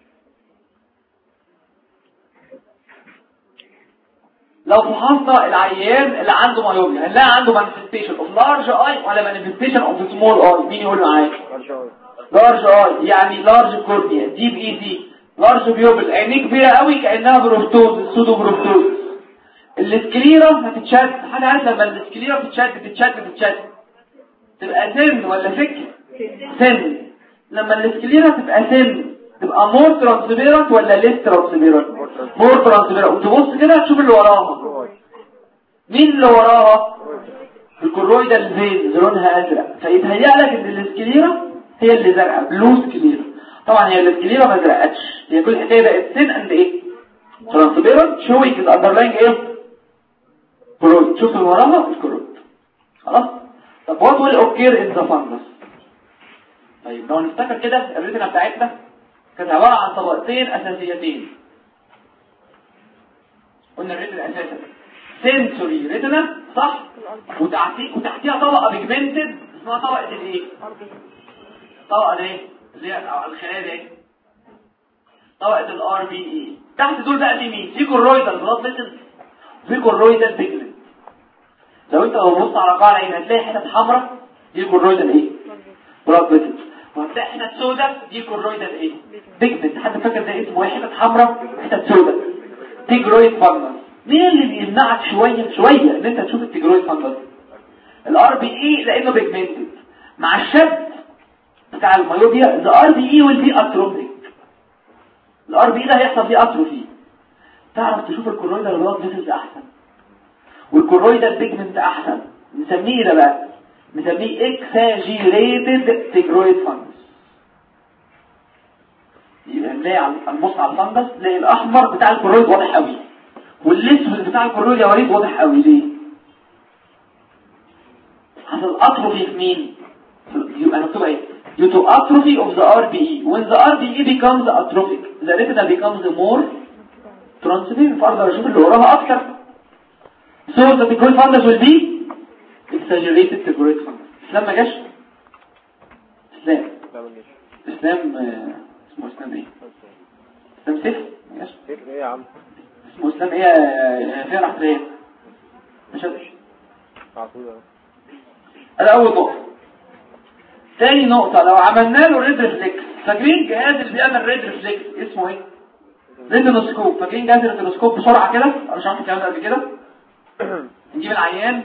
لو فحصنا العيان اللي عنده مايوبيا هنلاقي عنده manifestation of large eye ولا manifestation of small eye. مين يقول معايا؟ large eye يعني large cornea deep EC large pupil عينيه كبيرة قوي كأنها بروفتوز سودو بروفتوز. السكليرا هتتشد. حد عارف لما السكليرا تتشد تبقى سن ولا فكر؟ سن. لما السكليرا تبقى سن تبقى مور ترانسبيرنت ولا ليس ترانسبيرنت؟ مور ترانسبيرنت. وتبص كده تشوف اللي وراها. مين اللي وراها؟ الكرويدال فين لونها ازرق، فيتهيأ لك ان السكليرا هي اللي زرقاء، بلو سكليرا. طبعا هي السكليرا ما زرقتش، هي كل الحكايه بقت سن اند ايه ترانسبيرنت شوينج الاندرلاينج ايه كرويد. شوف اللي وراها الكرويد خلاص. طب وات ويل اوكير ان ذا فانجس؟ طيب لو نفتكر كده الريتنا بتاعتنا كانت عباره عن طبقتين اساسيتين. قلنا الريتنا اساسا سنسوري ريتنا صح، وتحتيها طبقه بيجمنتد اسمها طبقه الايه؟ طبقه ايه اللي هي الخلايا دي، طبقه الار بي اي. تحت دول بقى في مين؟ في كورويدال بلاد فيسلز وفي كورويدال بيجمنت. لو انت بص على قاع العين هتلاقي حتت حمراء دي كورويدال ايه بلاد فيسلز، وهتلاقي حتت سوداء دي كورويدال ايه بيجمنت. حد فاكر ده اسمه ايه؟ حتت حمراء حتت سوداء، تيجرويد فانجس. مين اللي بيمنعك شويه ان انت تشوف التيجرويد فانجس؟ الار بي اي لانه بيجمنتد. مع الشد بتاع الميوبيا the RBE will be atrophic. الار بي ده هيحصل فيه اتروفي. تعرف تشوف الكورويدال بلاد فيسلز احسن والكورويدال بيجمنت احسن. نسميه ده بقى نسميه اكساجيريتد تيجرويد فانجس. يبقى نلاقي على النص على الفانجس تلاقي الاحمر بتاع الكورويد واضح قوي والاسود بتاع الكورويد يا وليد واضح قوي. ليه؟ حصل اتروفي في مين؟ يبقى مكتوب ايه؟ due to atrophy of the RBE. when the RBE becomes atrophic the retina becomes more transparent. فأقدر أشوف اللي وراها أكتر. so the thyroid fundus will be exaggerated thyroid fundus. إسلام ما جاش؟ إسلام اسمه إسلام إيه؟ إسلام سيف؟ ما جاش؟ سيف إيه يا عم؟ اسمه إسلام إيه؟ فين راح تلاقيه؟ مش هدش هذا أول نقطة. تاني نقطة لو عملنا له ريد ريفلكس، فاكرين جهاز اللي بيعمل ريد ريفلكس اسمه ايه؟ ريتينوسكوب. فاكرين جهاز الريتينوسكوب؟ بسرعة كده انا شرحت الكلام ده قبل كده. نجيب العيان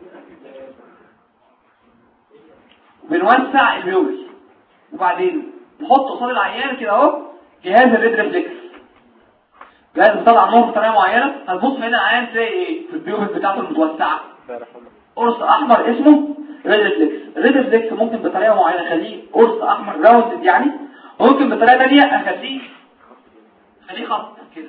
وبنوسع البيوبل وبعدين نحط قصاد العيان كده اهو جهاز الريد ريفلكس. جهاز بيطلع نور بطريقة معينة. هتبص هنا العيان تلاقي ايه في البيوبل بتاعته المتوسعة؟ قرص احمر اسمه ريد ريفلكس. الريد ريفلكس ممكن بطريقه معينه اخليه قرص احمر راوندد يعني، وممكن بطريقه ثانيه اخليه خط كده.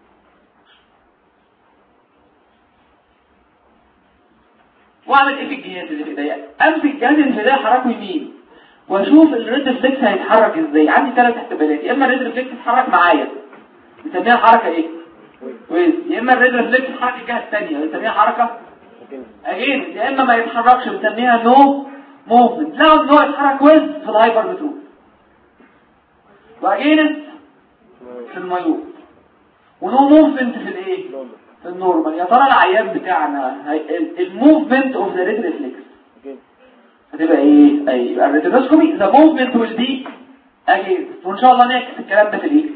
واعمل ايه في الجهاز اللي في ايديا؟ امسك الجهاز اللي في ايديا احركه يمين واشوف الريد ريفلكس هيتحرك ازاي. عندي ثلاث احتمالات: يا اما الريد ريفلكس يتحرك معايا بنسميها حركه ايه ويز، يا اما الريد ريفلكس يتحرك الجهه الثانيه بنسميها حركه اجين، يا اما ما يتحركش بنسميها نو موفمنت. لو النوع يتحرك ويز في الهايبر متروف واجينت في المايوب ونو موفمنت في الايه في النورمال. يا ترى العيان بتاعنا الموفمنت اوف ذا ريد ريفلكس هتبقى ايه؟ يبقى الريتينوسكوبي ذا موفمنت ويل بي اجين. وان شاء الله نعكس الكلام ده في الايه.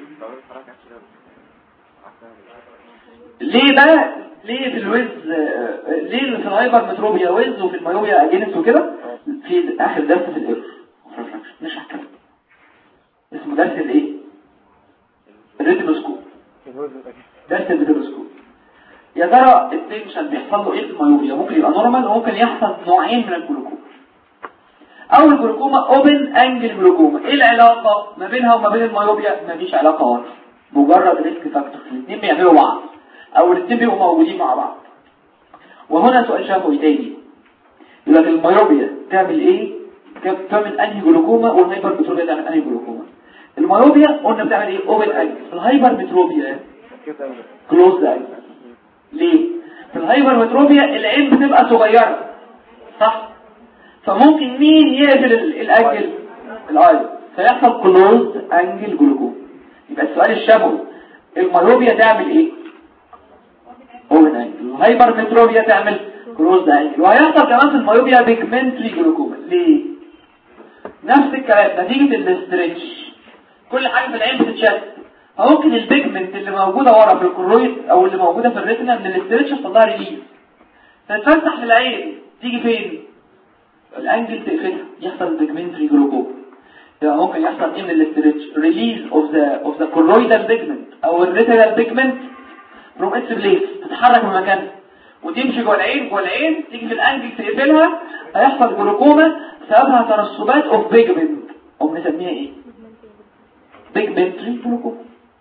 ليه بقى؟ ليه في الويز ليه في الهايبر متروبيا ويز وفي المايوبيا اجينس وكده؟ في اخر درس في الايرور مش هتكلم اسمه درس الايه الريتينوسكوب. درس الريتينوسكوب. يا ترى التنشن بيحصل له ايه في المايوبيا؟ ممكن يبقى نورمال وممكن يحصل نوعين من الجلوكوما. اول جلوكوما اوبن انجل جلوكوما. ايه العلاقه ما بينها وما بين المايوبيا؟ مفيش علاقه واضحه، مجرد ريسك فاكتور. الاثنين بيعملوا بعض او الاثنين بيبقوا موجودين مع بعض. وهنا سؤال شافوي تاني، يبقى في المايوبيا تعمل ايه؟ تعمل انهي جلوكوما؟ والهايبر متروبيا تعمل انهي جلوكوما؟ المايوبيا قلنا بتعمل ايه؟ اوبن انجل. في الهايبر متروبيا كلوز انجل. ليه؟ في الهايبر متروبيا العين بتبقى صغيره صح، فممكن مين يقفل الانجل؟ الاي، فيحصل كلوز انجل جلوكوما. يبقى السؤال الشبهي المايوبيا تعمل ايه؟ اوبن انجل. الهايبر متروبيا تعمل كلوز انجل. وهيحصل كمان في المايوبيا بيجمنتري جلوكوما. ليه؟ نفس الكلام نتيجه الاسترتش. كل حاجه في العين بتتشد، فممكن البيجمنت اللي موجوده ورا في الكرويد او اللي موجوده في الريتنا من الاسترتش يحصل لها ريليز، تتفتح في العين تيجي فين؟ الانجل تقفلها يحصل بيجمنتري جلوكوما. يبقى ممكن يحصل ايه من الاسترتش؟ ريليز اوف ذا كرويدال بيجمنت او الريتينال بيجمنت فروم اتس بليس، تتحرك من مكانها وتمشي جوه العين تيجي في الانجل تقفلها، هيحصل جلوكوما سببها ترسبات اوف بيجمنت، او بنسميها ايه؟ بيجمنتري جلوكوما.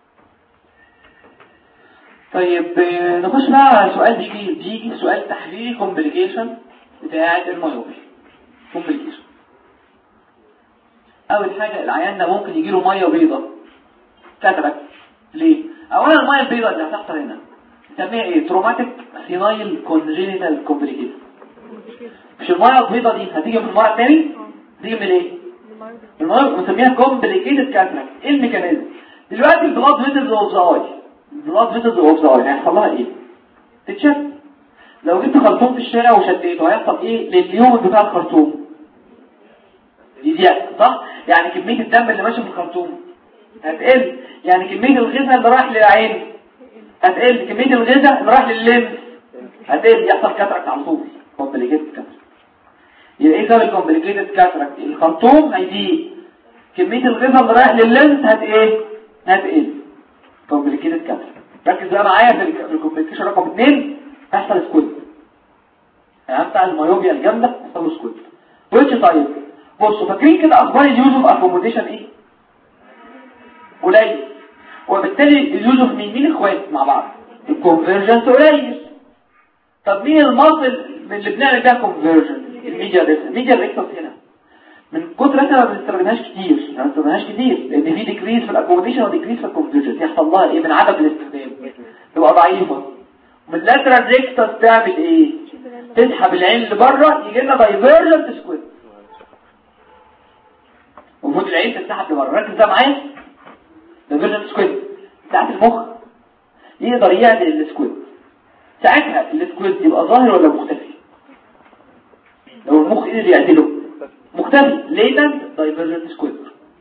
طيب نخش بقى على سؤال بيجي سؤال تحليلي كومبليكيشن بتاعت المايوبي. كومبليكيشن اول حاجه العيان ده ممكن يجيله ميه بيضاء كاتراكت. ليه؟ اولا الميه البيضاء اللي هتحصل هنا نسميها ايه؟ تروماتيك سينايل كونجينيتال كومبليكيشن. مش الميه البيضاء دي هتيجي من المره الثاني؟ هتيجي من ايه؟ الميه بنسميها كومبليكيتد كاتراكت. ايه الميكانيزم؟ دلوقتي البلاد فيسلز اوف ذا اي، البلاد فيسلز اوف ذا اي هيحصل لها ايه؟ تتشد. لو جبت خرطوم في الشارع وشديته هيحصل ايه لليوم بتاع الخرطوم؟ يضيق، صح؟ يعني كميه الدم اللي ماشي في الخرطوم هتقل، يعني كميه الغذاء اللي رايح للعين هتقل، كميه الغذاء اللي رايح لللمس هتقل، يحصل كاتراكت على طول. كومبليكيتد كاتراكت. يبقى ايه سبب الكومبليكيتد كاتراكت؟ الخرطوم هيضيق، كميه الغذاء اللي رايح لللمس هتقل. كومبليكيتد كاتراكت. ركز بقى معايا في الكومبليكيشن رقم 2 هيحصل سكوت. يعني بتاع المايوبيا الجامده هيحصل سكوت. ويتش طيب بصوا فاكرين كده اخبار اليوز اوف اكوموديشن ايه؟ قليل، وبالتالي اليوز اوف مين اخوات مع بعض؟ الكونفرجنس قليل. طب مين المصل اللي بنعمل بيها كونفرجن؟ الميديا ريكتس هنا من كتر احنا ما بنستخدمهاش كتير لان في ديكريز في الاكوموديشن وديكريز في الكونفرجن. يحصل لها ايه من عدم الاستخدام؟ تبقى ضعيفه. واللاترال ريكتس تعمل ايه؟ تسحب العين اللي بره، يجي لنا دايفرجنت سكويد. ومفروض العين تتسحب لبره. ركز ده معايا. دايفرجنت سكويد ساعات المخ يقدر يعدل السكويد. ساعتها السكويد يبقى ظاهر ولا مختفي؟ لو المخ قدر يعدله مختفي، ليتنت دايفرجنت سكويد.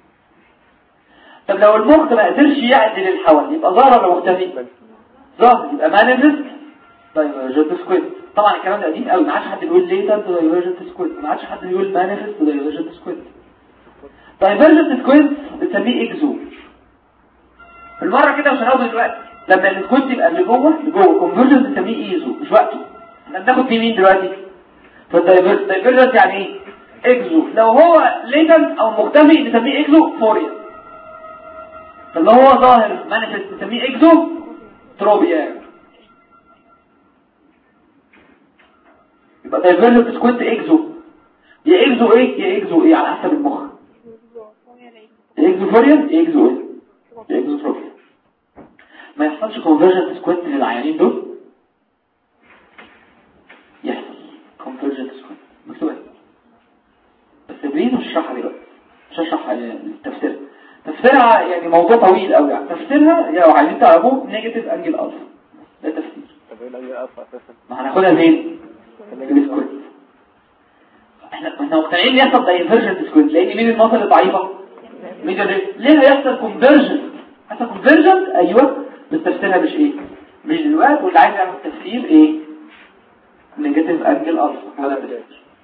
طب لو المخ ما قدرش يعدل الحول يبقى ظاهر ولا مختفي؟ ظاهر، يبقى مانيفست دايفرجنت سكويد. طبعا الكلام ده قديم قوي، ما عادش حد بيقول ليتنت دايفرجنت سكويد، ما عادش حد بيقول مانيفست دايفرجنت سكويد. دايفرجنت سكويد بنسميه اكزو. بالمره كده مش هناخده دلوقتي. لما السكويد يبقى اللي جوه كونفرجنت بنسميه ايزو، مش وقته. احنا بناخد فيه مين دلوقتي؟ فالدايفرجنت يعني ايه؟ اكزو. لو هو ليتنت او مختفي بنسميه اكزو فوريا. فاللي هو ظاهر مانيفست بنسميه اكزو تروبيا. يبقى دايفرجنت سكويد اكزو. يا اكزو ايه على حسب المخ. اكزوفوريا اكزو ايه؟ اكزوتروفيا. ما يحصلش كونفرجنت سكويد للعيانين دول. يحصل كونفرجنت سكويد مكتوبه بس بريد مش هشرحها دلوقتي، مش هشرح التفسير. تفسيرها يعني موضوع طويل قوي. يعني تفسيرها لو عايزين تعرفوه نيجاتيف انجل الفا. ده تفسير. طب ايه الانجل الفا اساسا؟ ما هناخدها فين؟ السكويد. احنا مقتنعين يحصل دايفرجنت سكويد لان مين المصل الضعيفه؟ ليه هيحصل كونفرجن؟ هيحصل كونفرجن ايوه، بس تفسيرها مش دلوقتي. واللي عايز يعمل تفسير ايه؟ نيجاتيف انجل الفا. هذا بس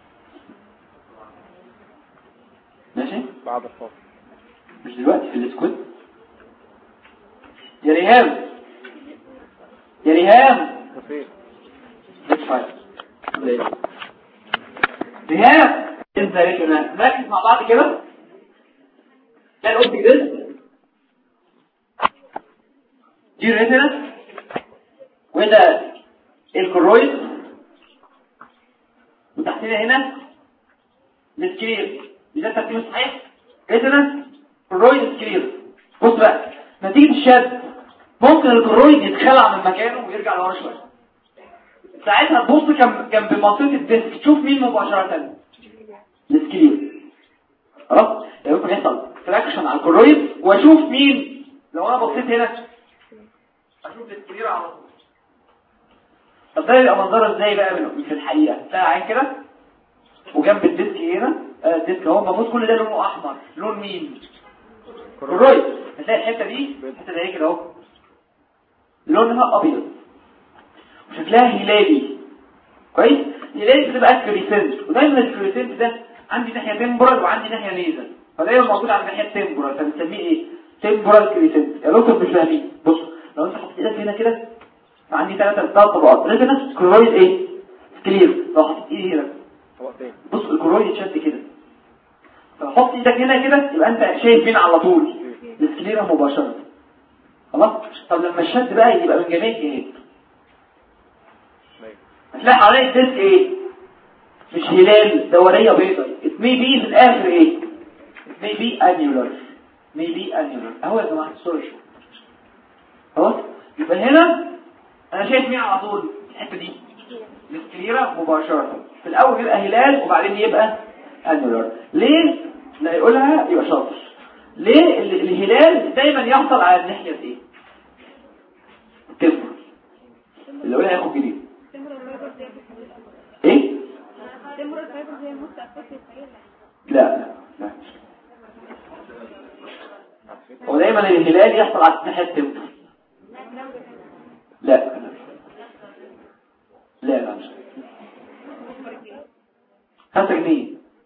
ماشي بعد الفاصل، مش دلوقتي في السكويد. يا ريهام مش فاهم ريهام انت ركز مع بعض كده. ده الاوبتيك ديسك دي ريتنا، وده الكرويد، وتحتنا هنا السكلير. ده الترتيب الصحيح. ريتنا كرويد سكلير. بص بقى نتيجه الشد ممكن الكرويد يتخلع من مكانه ويرجع لورا شويه. ساعتها تبص جنب منطقه الديسك تشوف مين مباشره؟ السكلير. خلاص يعني ممكن يحصل تراكشن على الكرويد واشوف مين. لو انا بصيت هنا اشوف السكلير على طول. طب ده يبقى منظره ازاي بقى في الحقيقه؟ تلاقي عين كده وجنب الديسك هنا الديسك اهو المفروض كل ده لونه احمر. لون مين؟ كرويد. هتلاقي الحته دي كده اهو لونها ابيض وشكلها هلالي. كويس. هلالي بتبقى كريسنت، ودايما الكريسنت ده عندي ناحيه تمبرال وعندي ناحيه ليزر، فدايما موجود على الناحيه التمبرال فبنسميه ايه؟ تمبرال كريسنت. يا دكتور مش فاهمين. بص لو انت حطيت ايدك هنا كده عندي ثلاث طبقات ريتنا كرويد ايه كلير. لو حطيت ايدي هنا بص الكرويد يتشد كده، لو حط ايدك هنا كده يبقى انت شايف فين على طول السكليرا مباشره. خلاص. طب لما الشد بقى يبقى من جميع ايه هتلاقي حوالين الديسك ايه مش هلال دوريه بيضاء. it may be في الاخر ايه it may be annular اهو يا جماعه الصوره شوف. خلاص. يبقى هنا انا شايف مين على طول الحته دي السكليرا مباشره. في الاول يبقى هلال وبعدين يبقى annular. ليه لا يقولها يبقى شاطر. ليه الهلال دايما يحصل على الناحيه دي كده اللي يقولها ياخد جديد ايه لا هو دايما الهلال يحصل على الناحيه التمر. لا مش 5 جنيه.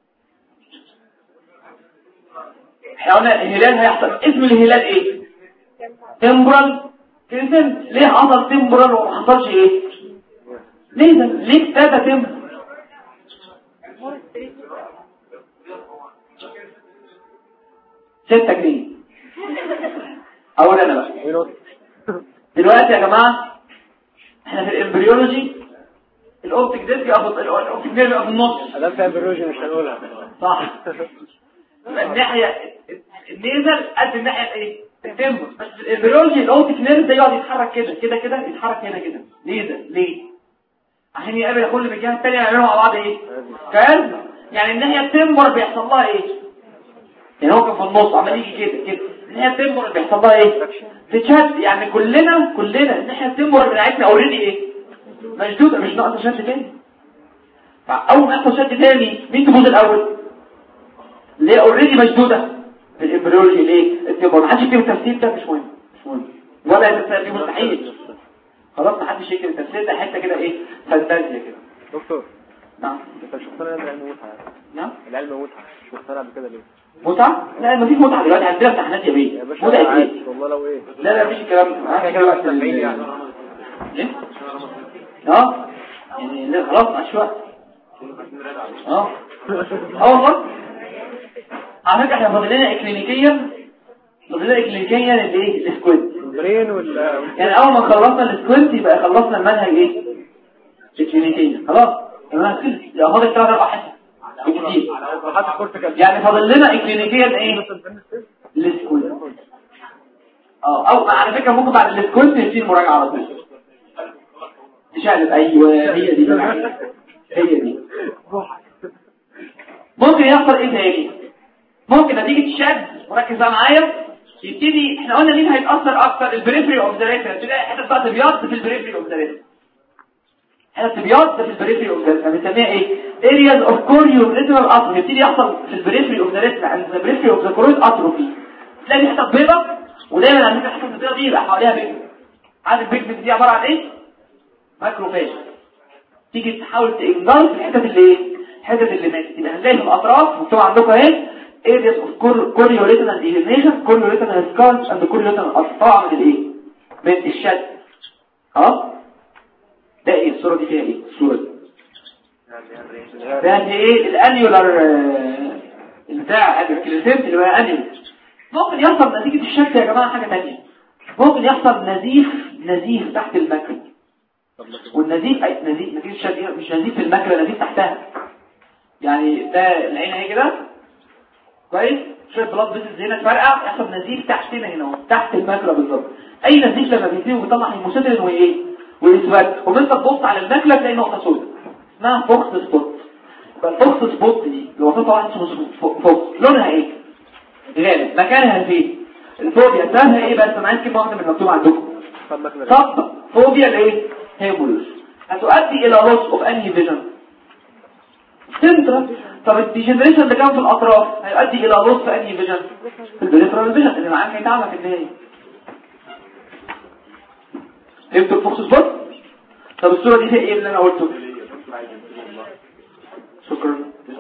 احنا قلنا الهلال هيحصل اسم الهلال ايه تمبرال كريسنت. ليه حصل تمبرال وما حصلش ايه ليه ابتدى تمبرال 6 جنيه. اقول انا بقى دلوقتي يا جماعه احنا في الامبريولوجي الاوبتيك ديسك الاوبتيك نيرف في النص. ده في الامبريولوجي مش هنقولها صح. الناحيه النيزل قد الناحيه ايه التمبر. بس في الامبريولوجي الاوبتيك نيرف ده يقعد يتحرك كده يتحرك هنا كده. ليه عشان يقابل كل بالجهه الثانيه يعملوا مع بعض ايه كيرف. يعني الناحيه التمبر بيحصل لها ايه يعني هو كان في النص عمال يجي كده الناحيه التمبر بيحصل لها ايه تتشد. يعني كلنا الناحيه التمبر بتاعتنا اوريدي ايه مشدوده مش ناقصه شد تاني. فاول ما يحصل شد تاني مين تبوظ الاول اللي هي اوريدي مشدوده في الامبريولوجي ليه التمبر. ما حدش يكتب التفسير ده مش مهم ولا التفسير مستحيل. خلاص ما حدش يكتب التفسير ده حته كده ايه فانتازيا كده. دكتور نعم انت مش مقتنع بالعلم متعه؟ نعم العلم متعه مش مقتنع بكده ليه؟ متعه؟ لا مفيش متعه دلوقتي عندنا امتحانات يا بيه. متعه ايه والله لو ايه لا مفيش الكلام ده كده بس يعني ليه يعني لا خلاص عشوائي والله. على فكره احنا فاضلنا اكلينيكيا الايه السكويد البرين يعني اول ما خلصنا السكويد يبقى خلصنا المنهج ايه الكلينيكيا. خلاص انا كده يا فاضل 3 4 حصص كتير يعني فاضل لنا اكلينيكيا ايه السكويد. او على فكره ممكن بعد السكويد يصير مراجعه على طول تشقلب. ايوه هي دي ممكن يحصل ايه تاني. ممكن نتيجه الشد وركز بقى معايا يبتدي احنا قلنا مين هيتاثر اكتر البريفري اوف ذا ريتنا. تلاقي حته بقى تبياض في البريفري اوف ذا ريتنا. حته تبياض في البريفري اوف ذا ريتنا بنسميها ايه areas of chorioretinal atrophy. يبتدي يحصل في البريفري اوف ذا ريتنا عند البريفري اوف ذا كوريد اتروفي. تلاقي حته بيضه ودايما عندنا الحته البيضه دي يبقى حواليها بيج. عارف البيج دي عباره عن ايه ماكروفاج. تيجي تحاول تنجر في الحتت اللي ايه الحتت اللي ماتت. يبقى هنلاقي في الاطراف مكتوب عندكم اهي areas of chorioretinal degeneration chorioretinal scars and chorioretinal قطاع من الايه من الشد. خلاص ده ايه الصوره دي فيها ايه الصوره دي ده ايه الانيولار بتاع الكليسنت اللي هو انيولار. ممكن يحصل نتيجه الشد يا جماعه حاجه ثانيه. ممكن يحصل نزيف تحت الماكله. والنزيف اي نزيف الشد مش نزيف في الماكله نزيف تحتها. يعني ده العين اهي كده كويس شويه بلاد بيسز هنا تفرقع يحصل نزيف تحتنا هنا تحت الماكله بالظبط. اي نزيف لما بيزيد وبيطلع هيموسيدرين وايه ويسود وانت تبص على الماكله تلاقي نقطه سوداء اسمها فوكس سبوت. فالفوكس سبوت دي لو وصلت واحد اسمه فوكس لونها ايه غالب مكانها فين الفوبيا سببها ايه بس انا عايز كلمه واحده من المكتوب عندكم صدق فوبيا الايه هيمولوس هتؤدي الى لوس اوف انهي فيجن سنترال. طب الديجنريشن اللي كان في الاطراف هيؤدي الى لوس في انهي فيجن في البريفرال فيجن اللي معاك هيتعمل في النهايه. فهمتوا الفوكس سبوت؟ طب الصوره دي فيها ايه اللي انا قلته شكرا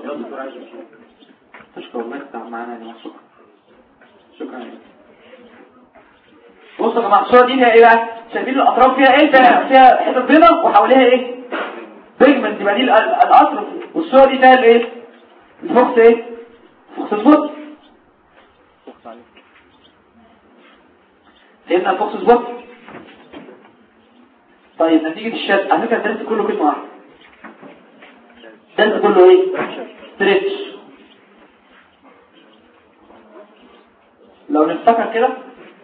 الله يفتح معانا يا شكرا. بصوا يا جماعه الصوره دي فيها ايه بقى شايفين الاطراف فيها ايه؟ فيها حته بيضاء وحواليها ايه؟ بيجمنت. يبقى دي القطر. والصوره دي فيها الايه؟ الفوكس ايه؟ فوكس سبوت. فهمنا الفوكس سبوت. طيب نتيجه الشد على فكره الدرس كله كلمه واحده. الدرس كله ايه؟ ستريتش. لو نفتكر كده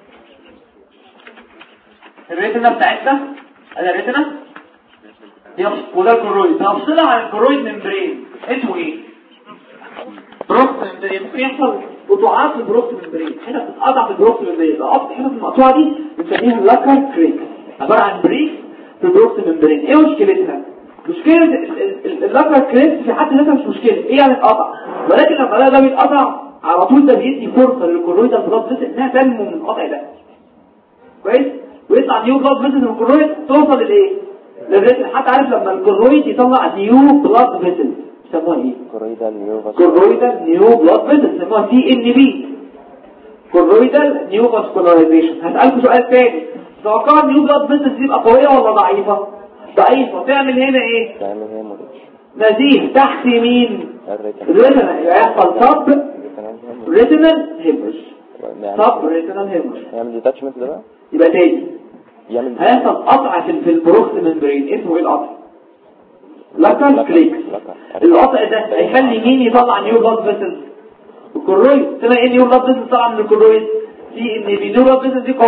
الريتنا بتاعتنا ادي الريتنا وده الكرويد. نفصلها عن الكرويد ممبرين اسمه ايه؟ بروكت ممبرين. ممكن يحصل قطوعات في البروكت ممبرين. هنا بتتقطع في البروكت ممبرين. القطع هنا في المقطوعه دي بنسميها لاكر كريك، عباره عن بريك في البروكت ممبرين. ايه مشكلتها؟ مشكله اللاكر كريك في حد ذاتها مش مشكله، ايه يعني اتقطع، ولكن لما ده بيتقطع على طول ده بيدي فرصه للكرويد البلاد فيسل انها تنمو من القطع ده كويس، ويطلع نيو بلاد فيسل من الكرويد توصل للايه؟ للريتنا. حتى عارف لما الكرويد يطلع نيو بلاد فيسل يسموها ايه؟ كرويدال نيو بلاد فيسل يسموها سي ان بي، كرويدال نيو فاسكولارايزيشن. هسألكم سؤال تاني، توقع نيو بلاد فيسل تبقى قويه ولا ضعيفه؟ ضعيفه. تعمل هنا ايه؟ تعمل هنا نزيف تحت مين؟ الريتنا. يحصل صب ريتنال هيموريج. صب ريتنال هيموريج يعمل ديتاتشمنت ده بقى. يبقى تاني هيحصل قطع في البروكت ممبرين. اسمه ايه القطع؟ لاكر كريك. القطع ده هيخلي مين يطلع نيو بلاد فيسل؟ الكرويد. سمع ايه نيو بلاد فيسل طالعه من الكرويد؟ في ان نيو بلاد فيسل دي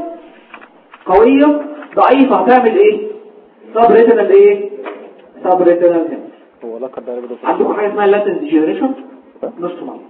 قويه ضعيفه هتعمل ايه؟ صب ريتنال ايه؟ صب ريتنال هيموريج. هو لاكر ده عندكم حاجه اسمها لاتنت ديجنريشن نص معايا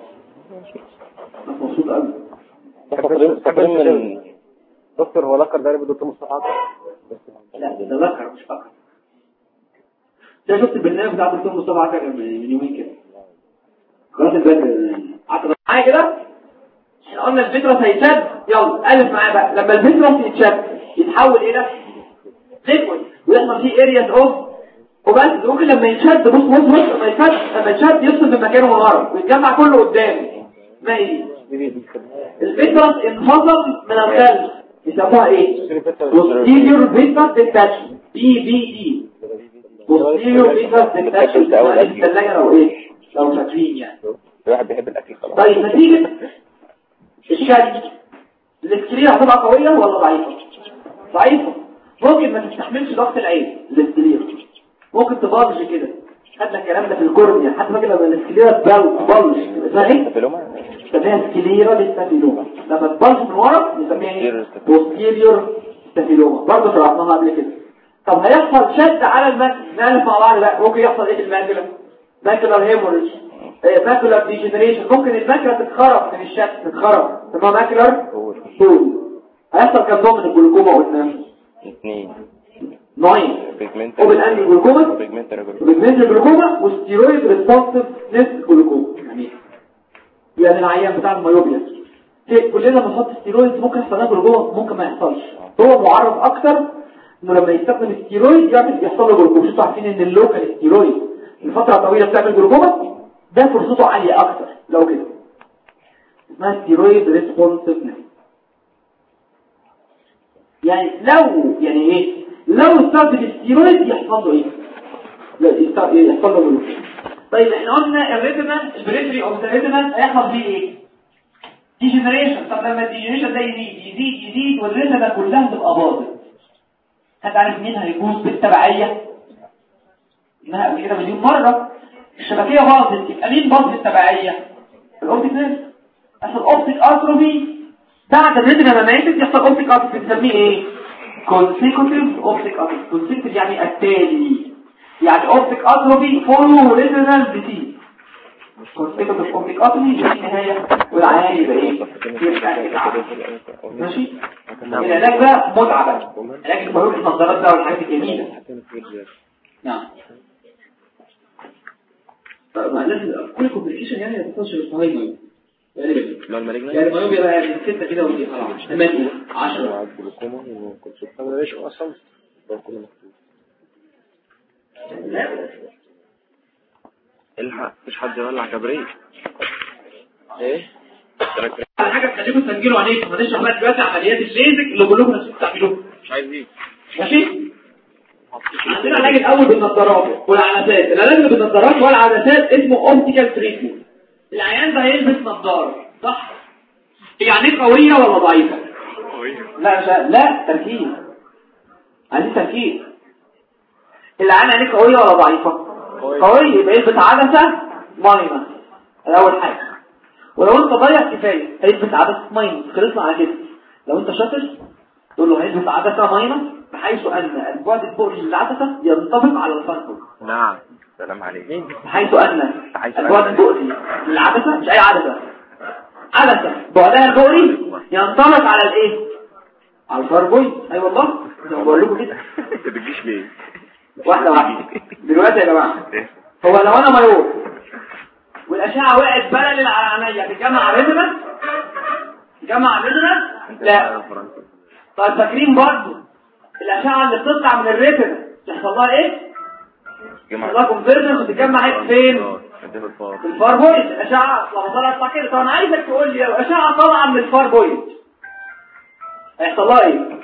مبسوط قوي. دكتور هو لاكر ده دكتور مصطفى؟ لا ده لاكر مش فاكر. ده شفت البرنامج بتاع دكتور مصطفى عكر من يومين كده خلاص البدر عكر معايا كده. احنا قلنا الفيترس هيتشد. يلا الف معايا بقى. لما الفيترس يتشد يتحول الى ليكويد ويحصل فيه ارياز اوف وبس. ممكن لما يتشد بص لما يتشد يفصل من مكانه من ورا ويتجمع كله قدام. ما ايه الفيترس انفصل من الخلف يسموها ايه؟ posterior vitreous detachment BVD posterior vitreous detachment. الثلاجة لو ايه لو فاكرين يعني الواحد بيحب الاكل خلاص. طيب نتيجة الشد الاسكليرا هتبقى قوية ولا ضعيفة؟ ضعيفة. ممكن ما تستحملش ضغط العين. الاسكليرا ممكن تبالج كده. خدنا الكلام ده في الكورنيا. حتى فاكر لما الاسكليرا تبالج اسمها ايه؟ اسمها سكليرا للستافيلوما. لما تبالج من ورا نسميها ايه؟ posterior ستافيلوما. برضه شرحناها قبل كده. طب هيحصل شد على الماكل. نعرف مع بعض بقى ممكن يحصل ايه في الماكله؟ ماكلر هيموريج، ماكلر ديجنريشن. ممكن الماكله تتخرب من الشد تتخرب اسمها ماكلر هول. هيحصل كام نوع من الجلوكوما قلنا؟ 2 نوعين. اوبن انجل جلوكوما وبيجمنت جلوكوما وستيرويد ريسبونسيف نس جلوكوما. يعني العيان بتاع المايوبيا كلنا بنحط ستيرويد ممكن يحصل له جلوكوما ممكن ما يحصلش. هو معرض اكتر انه لما يستخدم ستيرويد يحصل له جلوكوما. انتوا عارفين ان اللوكال ستيرويد لفتره طويله بتعمل جلوكوما ده فرصته عاليه اكتر لو كده. اسمها ستيرويد ريسبونسيفنس. يعني يعني ايه لو استخدم الستيرويد يحصل له ايه؟ لا يحصل له جلوكوما. طيب احنا قلنا الريتنا البريفري اوف ذا ريتنا هيحصل فيه ايه؟ ديجنريشن. طب لما الديجنريشن ده يزيد والريتنا كلها تبقى باظت. هتعرف مين هيبوظ بالتبعيه؟ انها قبل كده مليون مره الشبكيه باظت. يبقى مين باظ بالتبعيه؟ الاوبتيك نيرف. اصل الاوبتيك اتروفي بعد الريتنا لما ماتت يحصل اوبتيك اتروفي. بنسميه ايه؟ كونسيكوتيف اوبتيك اتروفي. كونسيكوتيف يعني التالي. يعني اوبتيك اتروفي فولو ريتنال ديزيز. كونسيكوتيف اوبتيك اتروفي دي النهايه والعيان يبقى ايه؟ ماشي. العلاج ده متعه بقى. علاج البيوت النظارات ده والحاجات الجميله. نعم. طب لازم كل كومبليكيشن يعني ما توصلش للصهاينه يعني ما يبقى يعني 6 كده ودي خلاص تمام 10 جلوكوما وكنت بتعمل ايش اصلا كله الحق مش حد يولع كبريت ايه على حاجه تخليكم تسجلوا عليكم. معلش احنا دلوقتي عمليات الليزك اللي بقول لكم تعملوها مش عايز ايه ماشي. عندنا العلاج الاول بالنظارات والعدسات. العلاج بالنظارات والعدسات اسمه اوبتيكال تريتمنت. العيان ده هيلبس نظاره صح؟ يعني قويه ولا ضعيفه؟ قوية. لا تركيز، عايزين تركيز. العين عينيه قويه ولا ضعيفه؟ قويه، يبقى يلبس عدسه ماينس الاول حاجه. ولو انت ضيق كفايه هيلبس عدسه ماينس. خلصنا على كده. لو انت شاطر تقول له هيلبس عدسه ماينس بحيث ان البعد الفوقي للعدسه ينطبق على الفرق. نعم سلام عليك. بحيث ان البعد الفوقي للعدسه مش اي عدسه، عدسه بعدها الفوقي ينطبق على الايه؟ على الفرق. اي والله انا بقول لكم كده. انت بتجيش ليه؟ واحده دلوقتي يا جماعه، هو لو انا مايور والاشعه وقعت بلل على عينيا تتجمع ريتنا؟ تجمع ريتنا؟ لا. طيب فاكرين برضه الاشعه اللي بتطلع من الريتنا يحصل لها ايه؟ يحصل لها كونفرجن وتتجمع فين؟ في الفار بوينت. الاشعه لما طلعت كده. طب انا عايزك تقول لي لو الاشعه طالعه من الفار بوينت هيحصل لها ايه؟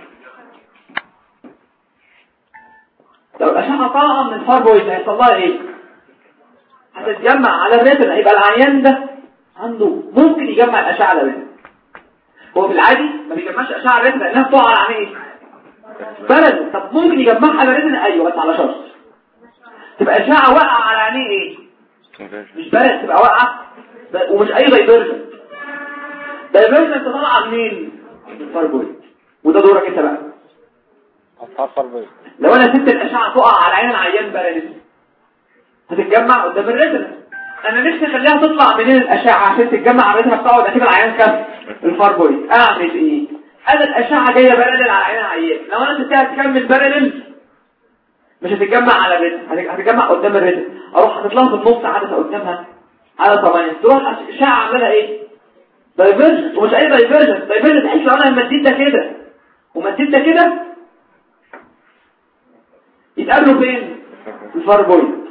لو الاشعه طالعه من الفار بوينت هيحصل لها ايه؟ هتتجمع على الريتنا. يبقى العيان ده عنده ممكن يجمع الاشعه على الريتنا. هو في العادي ما بيجمعش اشعه على الريتنا لانها بتقع على عينيه بلد. طب ممكن يجمعها على الريتنا؟ ايوه بس على شرط تبقى اشعه واقعه على عينيه ايه؟ مش بلد، تبقى واقعه ومش اي دايفرجن. دايفرجن انت طالعه منين؟ من الفار بوينت. وده دورك انت بقى. لو انا سبت الاشعه تقع على عين العيان بلد هتتجمع قدام الريتنا. انا نفسي اخليها تطلع منين الاشعه عشان تتجمع على الريتنا بتاعه اكيد العيان كام الفار بوينت. اعمل ايه؟ انا الاشعه جايه بارلل على عين العيان. لو انا سبتها تكمل بارلل مش هتتجمع على الريتنا، هتتجمع قدام الريتنا. اروح حاطط لها في النص عدسه قدامها على طبعا تروح الاشعه عاملها ايه؟ دايفرجن. ومش اي دايفرجن، دايفرجن بحيث لو انا مديت ده كده ومديت ده كده يتقابلوا فين؟ الفار بوينت.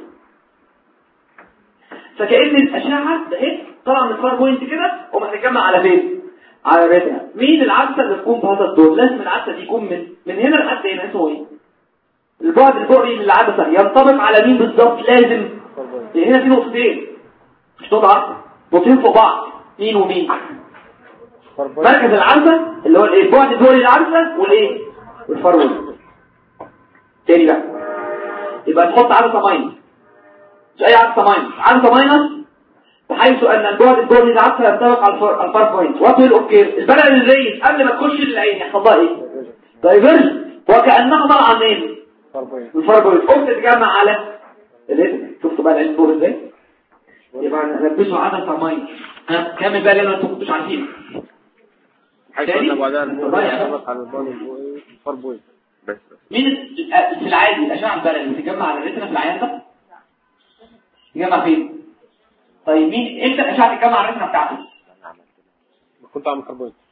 فكأن الأشعة ده ايه طلع من الفار بوينت كده وما هتتجمع على فين؟ على الريتنا. مين العدسة اللي تكون بهذا الدور؟ لازم العدسة دي يكون من هنا لحد هنا. اسمه ايه؟ البعد الفوقي للعدسة ينطبق على مين بالظبط؟ لازم هنا في نقطتين مش نقطة واحدة، نقطتين فوق بعض. مين ومين؟ مركز العدسة اللي هو البعد الفوقي للعدسة والايه؟ والفار بوينت. تاني بقى يبقى تحط عدسة ماينس. مش اي عدسة ماينس، عدسة ماينس بحيث ان البعد الفوقي للعدسة ينطبق على الفار بوينت. وطول الاوكير البلد الريس قبل ما تخش للعين يحصل لها ايه؟ دايفرجن وكأنها طالعة منين؟ الفار بوينت. قمت تتجمع على الريتنا. شفتوا بقى العين فوق ازاي؟ يبقى نلبسوا عدسة ماينس. كمل بقى اللي انتوا كنتوش عارفينه. حاجة بعدها نطبق على الفار بوينت. بس مين في العادي الاشعه البلد اللي بتتجمع على الريتنا في العيان ده؟ تجمع فين؟ طيب مين امتى الاشعه تتجمع على الريتنا بتاعته؟ كنت عامل فار بوينت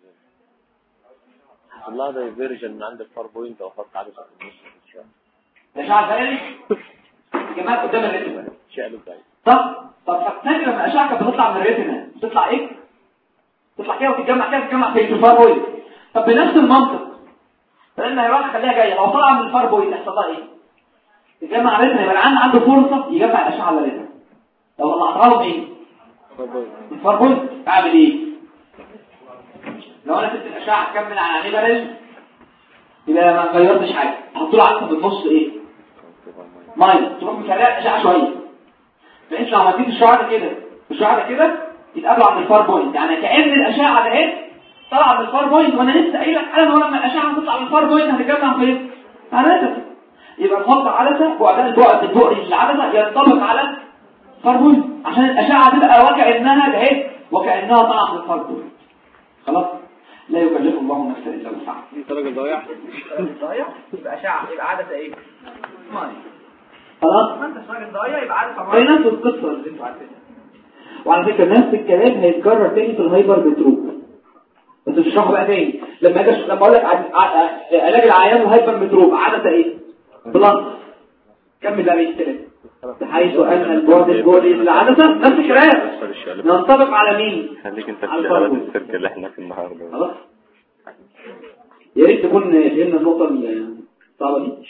والله ده فيرجن من عند الفار بوينت او فرق عدسه في النص. الاشعه البلد تجمع قدام الريتنا شقلب بعيد. طب فاكر لما الاشعه كانت بتطلع من الريتنا بتطلع ايه؟ تطلع كده وتتجمع كده تتجمع في الفار بوينت. طب بنفس المنطق لان هيروح خليها جايه لو طلع من الفار بوينت يحصل لها ايه؟ يجمع على الريتنا. يبقى العيان عنده فرصه يجمع الاشعه على الريتنا. لو طلعتها له ايه؟ الفار بوينت. اعمل ايه؟ لو انا سبت الاشعه تكمل على عينيه بلل يبقى ما غيرتش حاجه. هحط له عدسه بالنص ايه؟ ماينس. تروح مخليها الاشعه شويه بحيث لو مديت الشعاع كده والشعاع كده يتقابلوا عند الفار بوينت. يعني كأن الاشعه ده اهي طلع من الفار بوينت وانا لسه قايل لك حالا هو لما الاشعه تطلع من الفار بوينت هتتجمع فين؟ على الريتنا. يبقى نحط عدسه بعدها البعد الفوقي للعدسه ينطبق على الفار بوينت عشان الاشعه تبقى وكانها ده اهي وكانها طالعه من الفار بوينت. خلاص لا يكلف الله نفسا الا وسعها. دي راجل ضايع. يبقى اشعه يبقى عدسه ايه؟ خلاص ما انت راجل ضايع يبقى عدسه نفس القصه اللي انتوا عارفينها. وعلى فكره نفس الكلام هيتكرر تاني في الهايبر متروب. بس تشرحه بقى تاني لما اقول لك علاج العيان الهايبر متروب عدسه ايه؟ بلس. كمل بقى الكلام. بحيث ان البعد الفوقي للعدسه نفس الكلام ينطبق على مين؟ خليك انت في شغلات السيرك اللي احنا في النهارده. خلاص يا ريت تكون فهمنا النقطه الصعبه دي.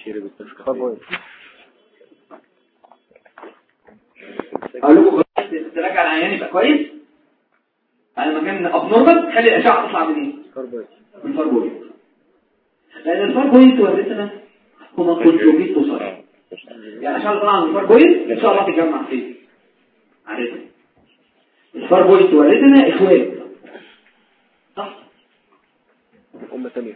اقول لكم تراجع العيان يبقى كويس على مكان ابنورمال، خلي الاشعه تطلع منين؟ من الفار بوينت، لان الفار بوينت ورثنا هما كونتروبيت وصار يعني عشان طبعا الفار بوينت ان شاء الله تتجمع فيه عارفين الفار بوينت ورثنا اخوات صح هم ثانيه.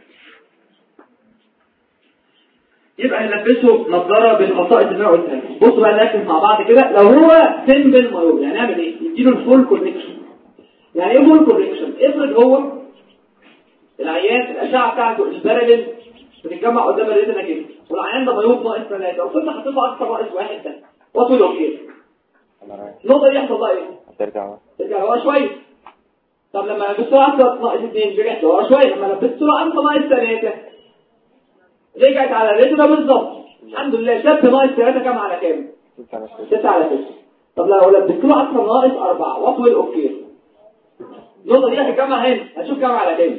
يبقى نلبسه نظاره بالخصائص اللي انا قلتها. بصوا بقى نركز مع بعض كده. لو هو سيمبل مايوب يعني نعمل ايه؟ نديله الفول كوركشن. يعني ايه فول كوركشن؟ افرض هو العيان الاشعه بتاعته الباراليل بتتجمع قدام الريتنا كده والعيان ده مايوب ناقص 3 وكنت حاطط له اكتر ناقص 1 ده وطول اوكي النقطه دي يحصل لها ايه؟ ترجع لورا شويه. طب لما لبسته له اكتر ناقص 2 رجعت لورا شويه. لما لبسته له اكتر ناقص 3 رجعت على الريتنا بالظبط. الحمد لله شاب ناقص 3 كام على كام؟ 6 على 6. طب لو لبسته له اكتر ناقص 4 وطول اوكي النقطه دي هتتجمع هنا هتشوف كام على كام؟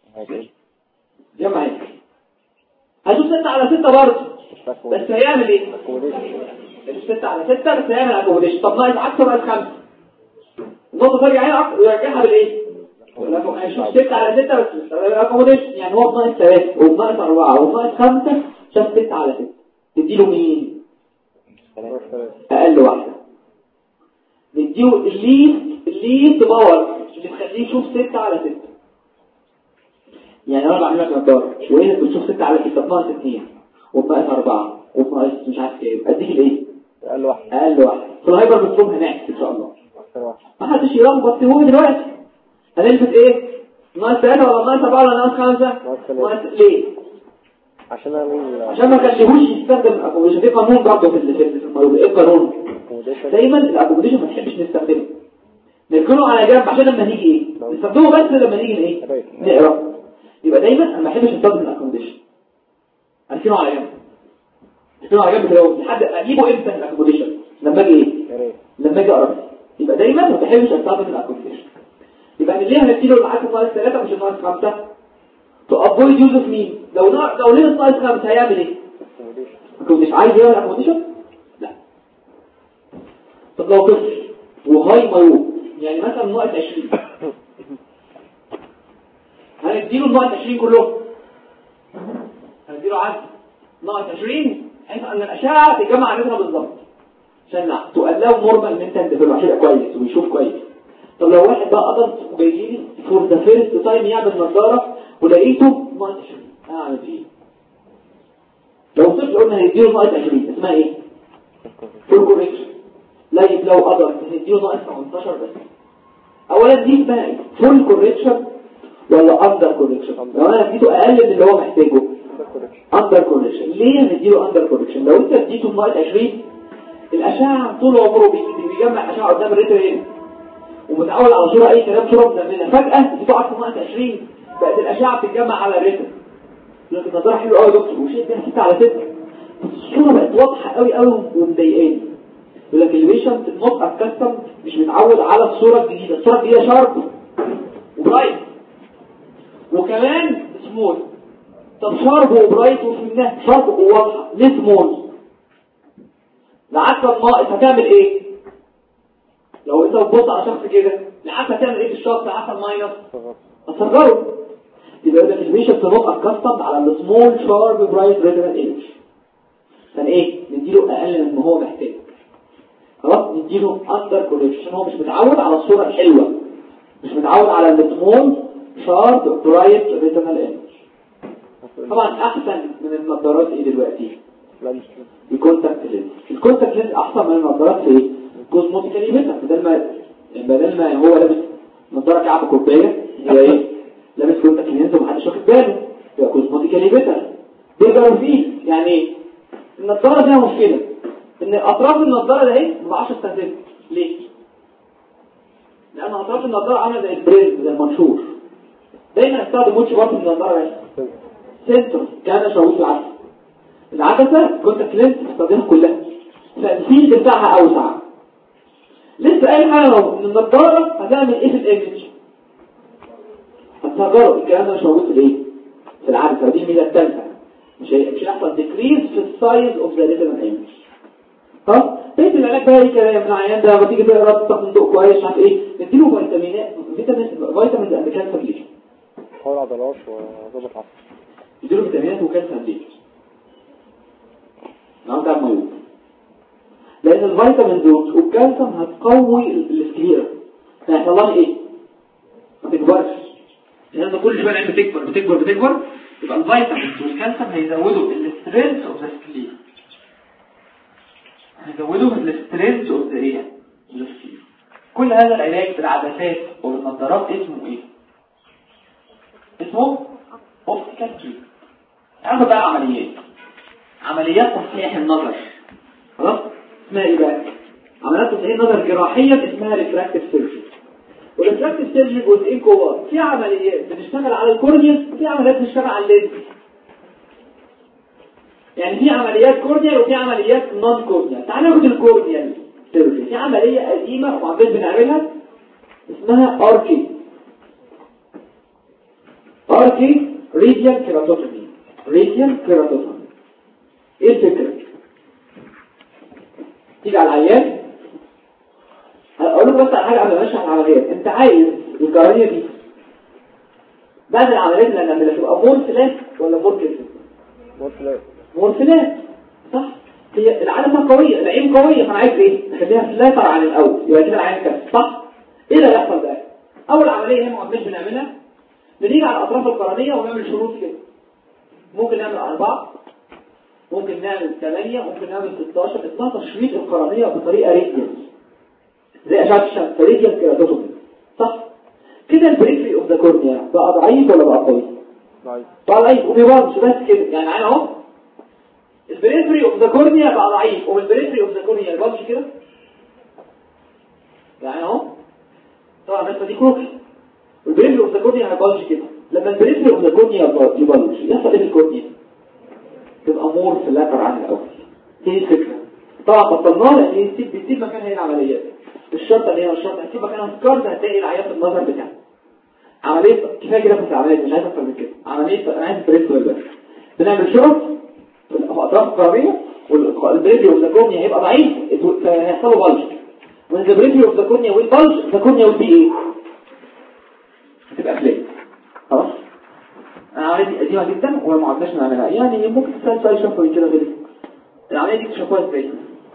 جمع هنا هشوف 6 على 6 برضه بس هيعمل ايه؟ مش 6 على 6 بس هيعمل اكوموديشن. طب ناقص اكتر ناقص 5 النقطه ترجع هنا اكتر ويرجعها بالايه؟ هيشوف 6 على 6 بس اكوموديشن يعني هو بناقص 3 وبناقص 4 وبناقص 5 شاف 6 على 6 تديله مين؟ اقل واحده نديله الليست باور اللي تخليه يشوف 6 على 6. يعني انا بعمل لك نظاره شويه بتشوف 6 على 6 ناقص 2 وبناقص 4 وبناقص مش عارف ايه اديك الايه؟ اقل واحد في الهايبر بتفهم هناك ان شاء الله. ما حدش يلخبط هو دلوقتي هنلبس ايه؟ ناقص 3 ولا ناقص 4 ولا ناقص 5؟ ناقص ليه؟ عشان ما كانش يستخدم الاكوموديشن. في قانون برضه في الموضوع. ايه القانون؟ دايما الاكوموديشن ما تحبش نستخدمه نركنه على جنب عشان لما نيجي ايه؟ نستخدمه بس لما نيجي ايه؟ نقرا. يبقى دايما انا ما بحبش استخدم الاكوموديشن اركنه على جنب. اركنه على جنب كده لحد اجيبه امتى الاكوموديشن؟ لما اجي ايه؟ لما اجي اقرا. يبقى دايما ما بحبش استخدم الاكوموديشن. يبقى ليه هنديله العدد ناقص 3 مش ناقص 5 تو افويد يوز اوف مين؟ لو ليه ناقص 5 هيعمل ايه؟ اكوموديشن. عايز يعمل اكوموديشن؟ لا. طب لو طفل وهاي مايوب يعني مثلا ناقص 20 هنديله الناقص 20 كلهم. هنديله عدد ناقص 20 حيث ان الاشعه تجمع عليها بالظبط عشان تقلله نورمال ان انت تديله عشان يبقى كويس ويشوف كويس. طب لو واحد بقى قدر وجاي لي فور ذا فيرست تايم يعمل نظاره ولقيته ناقص 20 اعمل ايه؟ لو طفل قلنا هنديله ناقص 20 اسمها ايه؟ فول كوريكشن. لا لو قدر هنديله ناقص 18 بس. اولا دي اسمها ايه؟ فول كوريكشن ولا اندر كوريكشن؟ لو انا اديته اقل من اللي هو محتاجه اندر كوريكشن. ليه نديله اندر كوريكشن؟ لو انت اديته ناقص 20 الاشعه طول عمره بيجمع اشعه قدام الريتنا ومتعود على صوره اي كلام صوره مزمنه. فجاه اديته اكتر ناقص 20 بقت الاشعه بتتجمع على الريتنا. لكن النظاره حلوه قوي يا دكتور وشيء بيها 6 على 6 بس الصوره بقت واضحه قوي ومضايقاني. يقول لك البيشنت نوت اكستم مش متعود على الصوره الجديده. الصوره الجديده شارب وبرايت وكمان سمول. طب شارب وبرايت وفهمناه شارب وواضحه ليه سمول؟ العدسه الناقص هتعمل ايه؟ لو انت بتبص على شخص كده العدسه هتعمل ايه في الشخص؟ العدسه الماينس هتصغره. يبقى ده البيشنت نوت اكستم على السمول شارب برايت ريتينال ايمج. كان ايه؟ نديله اقل من ما هو محتاج. خلاص نديله اندر كوريكشن. هو مش متعود على الصوره الحلوه مش متعود على السمول شارب برايت ريتينال ايمج. طبعا احسن من النظارات ايه دلوقتي؟ الكونتاكت لينز. الكونتاكت لينز احسن من النظارات في ايه؟ كوزموتيكالي بدل ما هو لابس نظاره كعب كوبايه هي ايه؟ لابس كونتاكت لينز ومحدش واخد باله يبقى كوزموتيكالي بيتر. بيقدروا فيه يعني ايه؟ النظاره فيها مشكله ان اطراف النظاره ده ايه؟ ما بعرفش استخدمها. ليه؟ لان اطراف النظاره عامله زي البريل زي المنشور. دايما استخدم وش برضه النظاره ايه؟ سنتر كان شاويش العدسه كونتاكت لينز بتستخدمها كلها فالفيلد بتاعها اوسع. لسه اي حاجه لو النظاره هتعمل ايه في الايمج؟ هتصغره. الكلام ده مش موجود في الايه؟ في العدسه، ودي الميزه الثالثه، مش هيحصل ديكريز في السايز اوف ذا ريتينال ايمج. خلاص بقيت العلاج بقى ايه كلام العيان ده، لما تيجي تقرا تاخد ضوء كويس مش عارف ايه، نديله فيتامينز اند كالسيوم ليشن، حول عضلات وظبط عصب، نديله فيتامينات وكالسيوم ليشن. ده موجود لان الفيتامين دول والكالسيوم هتقوي السكليرا، هيحصل لها ايه؟ ما تكبرش، لان كل شويه العين بتكبر بتكبر بتكبر، يبقى الفيتامين والكالسيوم هيزودوا السترينث اوف ذا سكليرا، هيزودوا السترينث اوف ذا ايه؟ السكليرا. كل هذا العلاج بالعدسات وبالنظارات اسمه ايه؟ اسمه اوبتيكال تريتمنت. هناخد بقى عمليات تصحيح النظر. خلاص اسمها ايه بقى؟ عمليات تصحيح النظر جراحيه اسمها ريفراكتيف سيرجري. والريفراكتيف سيرجري جزئين كبار، في عمليات بتشتغل على الكورنيا وفي عمليات بتشتغل على اللينس. يعني في عمليات كورنيا وفي عمليات نون كورنيا. تعال ناخد الكورنيا سيرجري. في عمليه قديمه وعمالين بنعملها اسمها اركي راديال كيراتوتومي. ايه الفكره؟ تيجي على العيان، هقول لك بس على حاجه قبل ما اشرح العمليات. انت عايز القرنيه دي بعد العمليات اللي هنعملها تبقى مور فلات ولا مور كده؟ مور فلات صح. هي العدسه قويه، العين قويه، فانا عايز ايه؟ نخليها فلاتر عن الاول، يبقى كده العين كده صح. ايه اللي هيحصل بقى؟ اول عمليه هنا مش بنعملها، بنيجي على اطراف القرنيه ونعمل شروط كده. ممكن نعمل 4، ممكن نعمل 8، ممكن نعمل 16. اسمها تشريط القرنيه بطريقه راديال زي اشعه الشمس، راديال كيراتوتومي صح. كده البريفري اوف ذا كورنيا بقى ضعيف ولا بقى قوي؟ ضعيف وبيبرش بس كده. يعني عين اهو البريفري اوف ذا كورنيا بقى ضعيف، والبريفري اوف ذا كورنيا يبرش كده. يعني اهو طبعا الناس دي كروكي، والبريفري اوف ذا كورنيا هيبرش كده. لما البريفري اوف ذا كورنيا يبرش يحصل ايه في الكورنيا؟ تبقى مور فلاتر عن الاول. دي الفكره. طبعا بطلناها لان بتسيب مكان هي العمليات. الشرطه اللي هي الشرطه هتسيب مكانها سكارز، هتلاقي العيان في النظر بتاعها. عمليه كفايه كده في العمليات، مش عايز اكتر من كده. عمليه انا عايز بريفري بس. بنعمل شرط في اطراف القرنيه، والبريفري اوف ذا كورنيا هيبقى ضعيف فهيحصل له بلج. وان ذا بريفري اوف ذا كورنيا والبلج ذا كورنيا will be ايه؟ هتبقى فلات. خلاص العمليه دي قديمه جدا وما عدناش نعملها. يعني ممكن تسال سؤال شفوي كده غير العمليه دي تشوفوها ازاي؟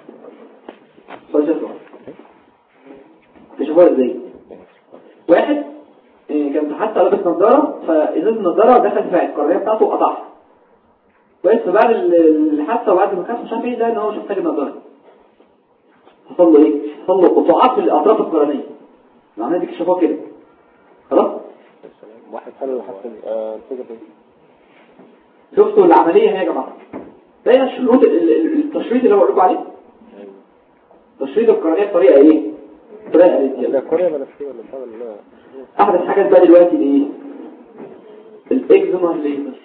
تشوفوها ازاي؟ واحد كان حتى لابس نظاره، فازاز النظاره دخل في القرنيه بتاعته وقطعها كويس. فبعد الحادثه وبعد ما كان مش عارف ايه ده ان هو مش محتاج النظاره، حصل له ايه؟ حصل له قطاعات في الاطراف القرنيه. العمليه دي تشوفوها كده. خلاص واحد حلو حتى الفكره. شفتوا العمليه هنا يا جماعه؟ ده شروط التشريط اللي بقول لكم عليه. تشريط القرنيه بطريقه ايه؟ بطريقه لا قريه ولا في ولا بتاع ولا احد الحاجات بقى دلوقتي ايه؟ الاكزومر ليزر.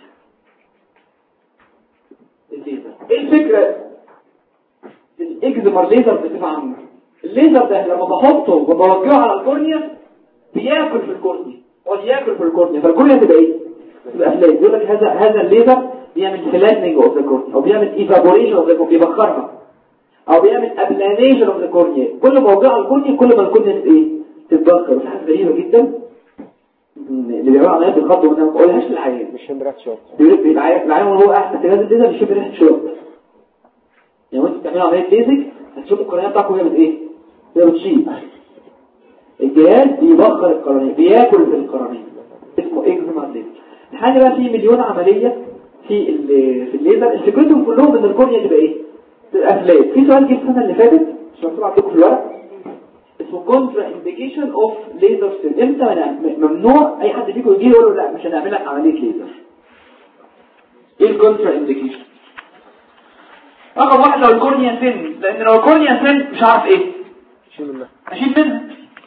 ايه الفكره؟ الاكزومر ليزر بصفه عامه، الليزر ده لما بحطه وبوجهه على الكورنيا بياكل في الكورنيا وياكل في الكورنيا، فالكورنيا تبقى ايه؟ تبقى فلات. يقول لك هذا الليزر بيعمل فلاتنج اوف ذا كورنيا، او بيعمل ايفابوريشن اوف ذا كورنيا، بيبخرها، او بيعمل ابلانيشن اوف ذا كورنيا. كل ما وجهه على الكورنيا كل ما الكورنيا ايه؟ تتبخر. ودي حاجه غريبه جدا اللي بيعملوا عمليات بالخط وما بقولهاش للعيان. مش ريحه شوط، بيبقى العيان وهو قاعد في هذا الليزر بيشوف ريحه شوط. يعني وانت بتعملوا عمليه ليزك هتشوف القرنيه بتاعكم هي ايه؟ هي بتشيل. الجهاز بيبخر القرنيه، بياكل في القرنيه، اسمه اكزومر ليزر. الحاجه بقى في مليون عمليه في الليزر، فكرتهم كلهم ان الكورنيا تبقى ايه؟ تبقى فلات. في سؤال جه السنه اللي فاتت مش مكتوب عندكم في الورق اسمه كونترا انديكيشن اوف ليزر سيل. امتى ممنوع اي حد فيكم يجي يقول له لا مش هنعمل لك عمليه ليزر؟ ايه الكونترا انديكيشن؟ رقم واحد لو الكورنيا سن، لان لو الكورنيا سن مش عارف ايه اشيل منها.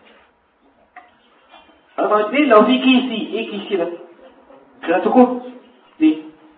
رقم اثنين لو في كيسي. ايه كيسي ده؟ كراتوكونس. ليه؟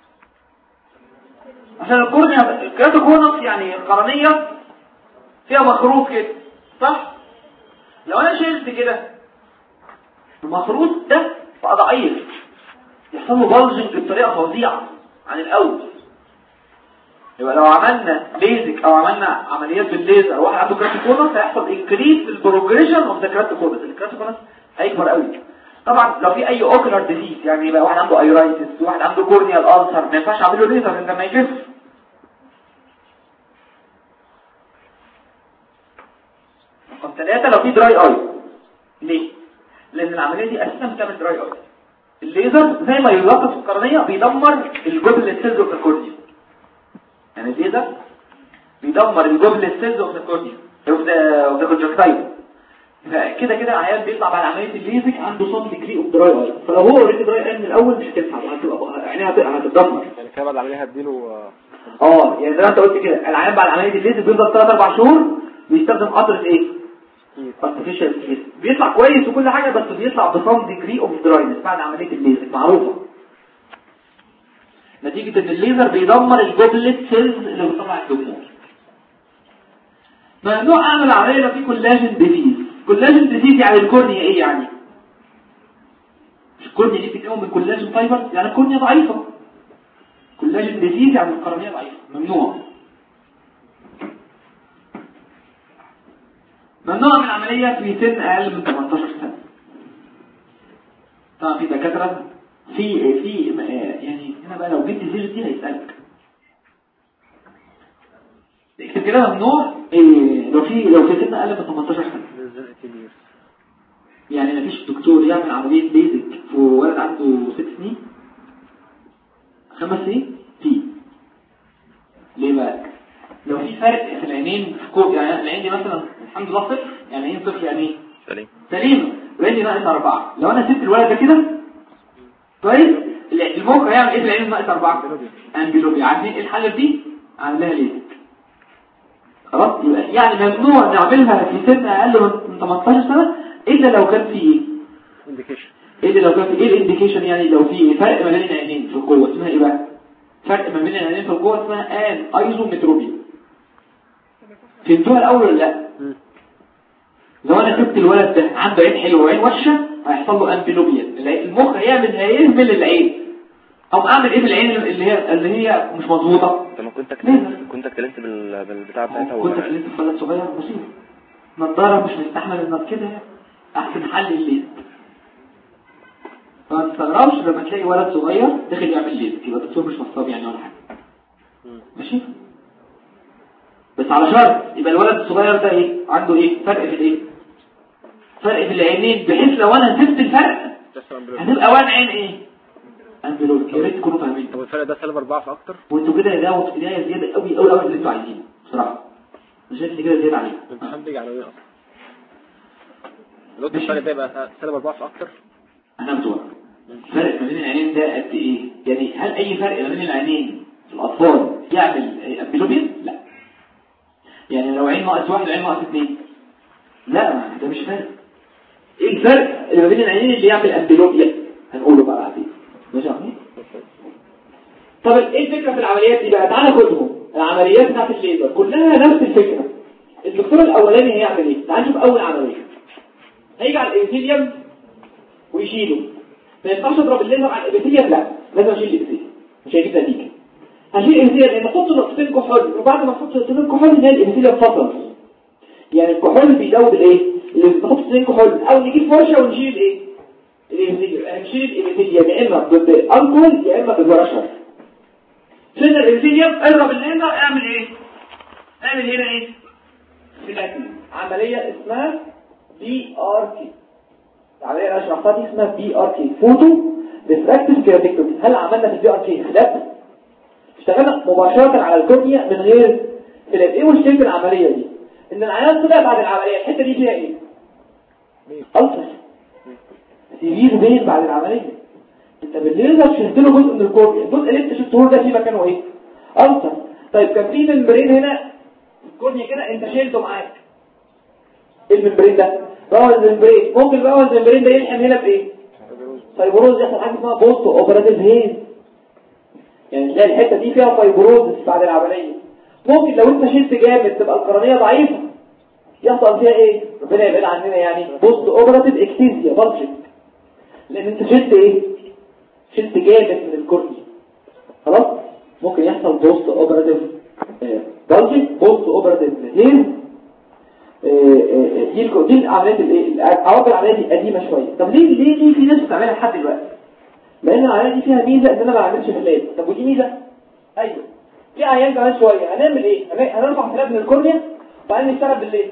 عشان الكورنيا كراتوكونس يعني القرنيه فيها مخروط كده صح؟ لو انا شلت كده المخروط ده بقى ضعيف، يحصل له بلجنج بطريقه فظيعه عن الاول. يبقى لو عملنا ليزك او عملنا عمليات بالليزر واحد عنده كراتيكونس هيحصل انكريز في البروجريشن اوف ذا كراتيكونس. الكراتيكونس هيكبر قوي. طبعا لو في اي اوكلر ديزيز يعني يبقى واحد عنده ايرايتس، واحد عنده كورنيال ألسر، ما ينفعش اعمل له ليزر لما يجف. رقم 3 لو في دراي اي. ليه؟ لان العمليه دي اساسا بتعمل دراي اي. الليزر زي ما يلقط في القرنيه بيدمر الجبل سيلز اوف الكورنيا. يعني الليزر بيدمر الجبل سيلز اوف الكورنيا اوف ذا كونجكتيف. كده كده العيان بيطلع بعد عمليه الليزك عنده صوت ديجري اوف دراي اي. فلو هو اوريدي دراي اي من الاول مش هتنفع، هتبقى عينيها هتتدمر. يعني كده بعد العمليه هديله يعني زي ما انت قلت كده العيان بعد عمليه الليزك بيفضل 3-4 شهور بيستخدم قطره ايه؟ ارتفيشال سكيل. بيطلع كويس وكل حاجه بس بيطلع بصوت ديجري اوف دراينس بعد عمليه الليزك معروفه. نتيجه ان الليزر بيدمر الجوبلت سيلز اللي بتطلع الدموع. ممنوع اعمل عمليه لو في كولاجين ديزيز. كولاجين ديزيز يعني الكورنيا ايه يعني؟ الكورنيا دي بتتكون من كولاجين فايبر يعني الكورنيا ضعيفه. كولاجين ديزيز يعني القرنيه ضعيفه. ممنوع من عمليه في سن اقل من 18 سنه. طبعا في دكاتره في يعني هنا بقى لو جبت زيرو دي هيسالك اكتب كده ممنوع لو في سن اقل من 18 سنه. يعني مفيش دكتور يعمل عمليه ليزك في ولد عنده 6 سنين 5 سنين في. ليه بقى؟ لو في فرق في العينين في كوب يعني العين دي مثلا الحمد لله صفر يعني عين صفر يعني ايه؟ سليم. العين دي ناقص 4. لو انا سبت الولد ده كده كويس المخ هيعمل ايه في العين ناقص 4؟ امبلوبيا. عارفين ايه الحاله دي؟ عاملها ليزك. خلاص يبقى يعني ممنوع نعملها في سن اقل من 18 سنه الا لو كان في انديكيشن. الا لو كان في ايه الانديكيشن؟ يعني لو في فرق ما بين العينين في القوه اسمها ايه بقى؟ فرق ما بين العينين في القوه اسمها ايزومتروبيا. فهمتوها الاول ولا لا؟ لو انا سبت الولد ده عنده عين حلوه وعين وحشه هيحصل له امبلوبيا. المخ هيهمل العين. او اعمل ايه بالعين اللي هي مش مظبوطه؟ طب كنت اتكلمت بالبتاع بتاعتها كنت اتكلمت في ولد صغير بسيط نظاره مش مستحمل انك كده احسن حل الليل. فما تستغربش لما تلاقي ولد صغير داخل يعمل ليل يبقى الدكتور مش نصاب يعني ولا حاجه. ماشي بس على شرط يبقى الولد الصغير ده ايه عنده ايه فرق في الايه؟ فرق في العينين بحيث لو انا سبت الفرق هتبقى وان عين ايه؟ امبلوبيا. يا ريت تكونوا فاهمين. طب الفرق ده سالب 4 فاكتر وانتوا كده ده بدايه زياده قوي قوي قوي اللي انتوا عايزينه بصراحه. مش شايف كده زياده عليه. الامتحان بيجي على ايه اصلا؟ لو الفرق ده يبقى سالب 4 فاكتر. انا بتوع الفرق ما بين العينين ده قد ايه؟ يعني هل اي فرق ما بين العينين في الاطفال يعمل امبلوبيا؟ لا. يعني لو عين ناقص 1 وعين ناقص 2 لا ده مش فرق. ايه الفرق اللي ما بين العينين اللي يعمل امبلوبيا؟ هنقوله بقى بعدين. ماشي يا اخويا. طب ايه الفكره في العمليات دي بقى؟ تعالى خدهم. العمليات بتاعت الليزر كلها نفس الفكره. الدكتور الاولاني هيعمل ايه؟ تعال نشوف اول عمليه. هيجي على الابيثيليوم ويشيله. ما ينفعش اضرب الليزر على الابيثيليوم، لا لازم اشيل الابيثيليوم مش هيجيب نتيجه. هشيل الابيثيليوم لان احط نقطتين كحول وبعد ما احط نقطتين كحول نلاقي الابيثيليوم فصل. يعني الكحول بيدوب الايه؟ اللي بنحط نقطتين كحول او نجيب فرشه ونشيل ايه؟ الابيثيليوم. هنشيل الابيثيليوم يا اما بالالكول يا اما بالورشه. شيل الابيثيليوم اضرب الليزر اعمل ايه؟ اعمل هنا ايه؟ فيلاتين. عمليه اسمها بي ار كي. العمليه اللي انا شرحتها دي اسمها بي ار كي فوتو ريفراكتيف كيراتكتومي. هل عملنا في البي ار كي خلاف؟ اشتغلنا مباشره على الكورنيا من غير خلاف. ايه مشكله العمليه دي؟ ان العيان طلع بعد العمليه الحته دي فيها ايه؟ ألسر سيفير بين بعد العمليه. انت بالليزر شلت له جزء من الكورنيا، الجزء اللي انت شلته ده في مكانه ايه؟ ألسر. طيب كان في ممبرين هنا الكورنيا كده انت شيلته معاك. ايه الممبرين ده؟ باول ممبرين. ممكن باول ممبرين ده يلحم هنا بايه؟ فايبروز. يحصل حاجه اسمها بوست اوبراتيف هيز. يعني تلاقي الحته دي فيها فايبروز بعد العمليه. ممكن لو انت شلت جامد تبقى القرنيه ضعيفه يحصل فيها ايه؟ ربنا يبعد عننا يعني بوست اوبراتيف اكتيزيا بلجنج. لان انت شلت ايه؟ شلت جامد من الكورنيا خلاص ممكن يحصل بوست اوبراتيف بلجنج بوست اوبراتيف هيز. دي العمليات عوامل العمليه دي قديمه شويه. طب ليه في ناس بتعملها لحد دلوقتي؟ لان العمليه دي فيها ميزه ان انا ما بعملش فلات. طب ودي ميزه؟ ايوه في عيان كمان شويه هنعمل ايه؟ هنرفع فلات من الكورنيا وبعدين نشتغل بالليل.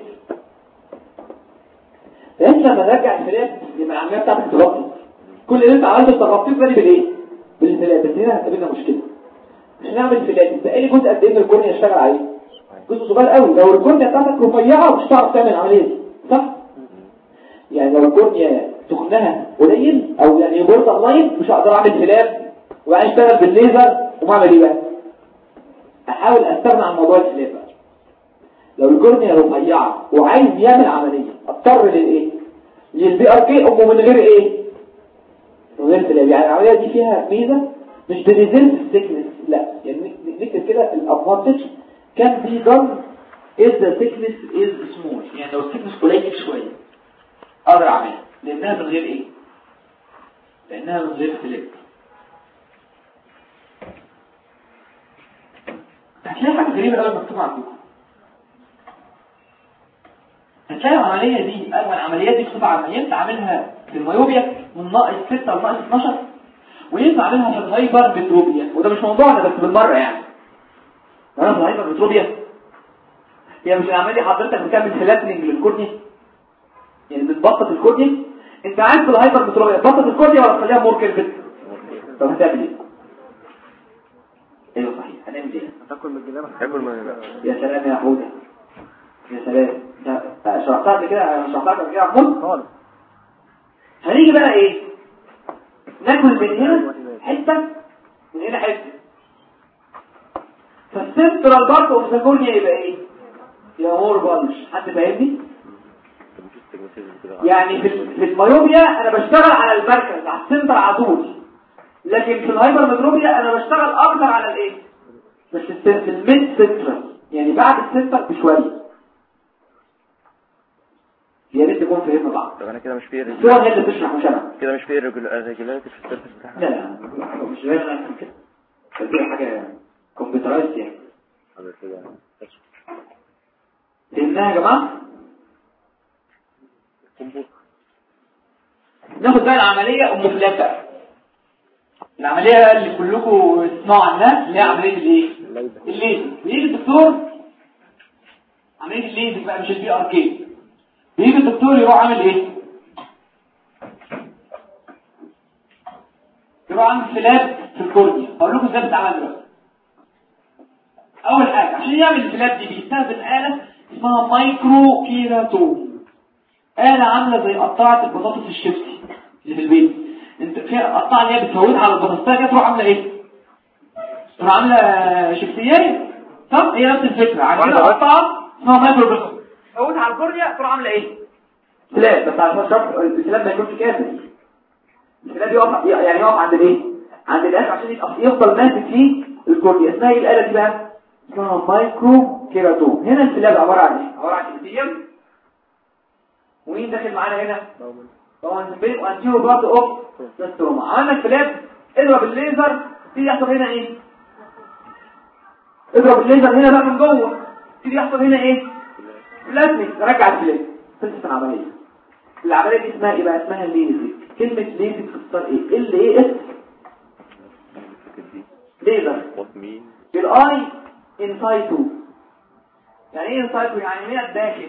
لان لما نرجع الفلات يبقى العمليه بتاعتك تغطي كل اللي انت عملته تغطيه بالي بالايه؟ بالفلات. بس هنا هتقابلنا مشكله عشان نعمل فلات انت ايه جزء قد ايه من الكورنيا اشتغل عليه؟ جزء صغير قوي. لو الكورنيا بتاعتك رفيعه مش هتعرف تعمل العمليه دي صح؟ يعني لو الكورنيا تخنها قليل او يعني بورتر لاين مش هقدر اعمل فلاب وبعدين اشتغل بالليزر وما اعمل ايه بقى؟ احاول استغنى عن موضوع الفلاب بقى. لو الكورنيا رفيعه وعايز يعمل عمليه اضطر للايه؟ للبي ار كي من غير ايه؟ من غير فلاب. يعني العمليه دي فيها ميزه مش بريزنت السيكنس لا يعني نكتب كده الادفانتج كان بي دون if the thickness is small. يعني لو الثيكنس قليل شويه اقدر اعملها لانها من غير ايه؟ لانها من غير فلاب. هتلاقي حاجه غريبه قوي مكتوبه عندكم. هتلاقي العمليه دي اول العمليات دي مكتوبه عمليات تعملها في الميوبيا من ناقص 6 لناقص 12 وينفع اعملها في الهايبر متروبيا وده مش موضوعنا بس بالمره يعني. انا في الهايبر متروبيا هي مش العمليه حضرتك بتعمل فلاتننج للكورنيا يعني بتبسط الكورنيا. انت عايز في الهايبر متروبيا تبسط الكورنيا ولا تخليها مور كيرفت؟ طب هتعمل ايه؟ ايوه صحيح هنعمل ايه؟ هتاكل من الجناب هتاكل من يا سلام يا حوده يا سلام. شرحتها قبل كده انا شرحتها قبل كده يا محمود خالص. هنيجي بقى ايه؟ ناكل من هنا حته من هنا حته فالسنترال بارت اوف ذا كورنيا يبقى ايه؟ يبقى مور بلش. حد فاهمني؟ يعني في الميوبيا انا بشتغل على المركز على السنتر على طول لكن في الهايبر متروبيا انا بشتغل اكتر على الايه؟ بس في الميد سنترال يعني بعد السنتر بشويه. يا ريت تكون فهمنا بعض. طب انا كده مش فيه الصور هي اللي بتشرح مش انا كده مش فيه ريجولاريتي في السيرفيس بتاعها. لا مش زي انا كده دي حاجه كمبيوترايز يعني. فهمناها يا جماعه؟ ناخد بقى العمليه فلات بقى. العمليه اللي كلكم تسمعوا عنها اللي هي عمليه الايه؟ الليزر. بيجي الدكتور عمليه الليزر بقى مش البي ار كي. بيجي الدكتور يروح عامل ايه؟ يروح عامل فلاب في الكورنيا. اقول لكم ازاي بتتعمل دلوقتي. اول حاجه عشان يعمل الفلاب دي بيستخدم آلة اسمها مايكرو كيراتون. آلة عامله زي قطاعه البطاطس الشيبسي اللي في البيت. انت في قطاعه اللي هي بتفوتها على البطاطسايه كده تروح عامله ايه؟ تروح عامله شيبسيه صح؟ هي نفس الفكره. عندنا قطاعه اسمها مايكرو كيراتون تفوتها على الكورنيا تروح عامله ايه؟ فلاب. بس عشان شرط الفلاب ما يكونش كافي. الفلاب يقف يعني يقف عند الايه؟ عند الاخر عشان يفضل ماسك فيه الكورنيا. اسمها ايه الآلة دي بقى؟ اسمها مايكرو كيراتون. هنا الفلاب عباره عن ايه؟ عباره عن ابيثيليوم. ومين داخل معانا هنا؟ طبعا البيت وانتيرو بارت اوف سيستروما. عملنا الفلاب اضرب الليزر تيجي يحصل هنا ايه؟ اضرب الليزر هنا بقى من جوه تيجي يحصل هنا ايه؟ لازم نرجع الفلاب. خلصت العمليه. العمليه دي اسمها ايه بقى؟ اسمها ليزر. كلمه ليزر تختصر ايه؟ ال اي اس ليزر بالاي انسايتو. يعني ايه انسايتو؟ يعني من الداخل.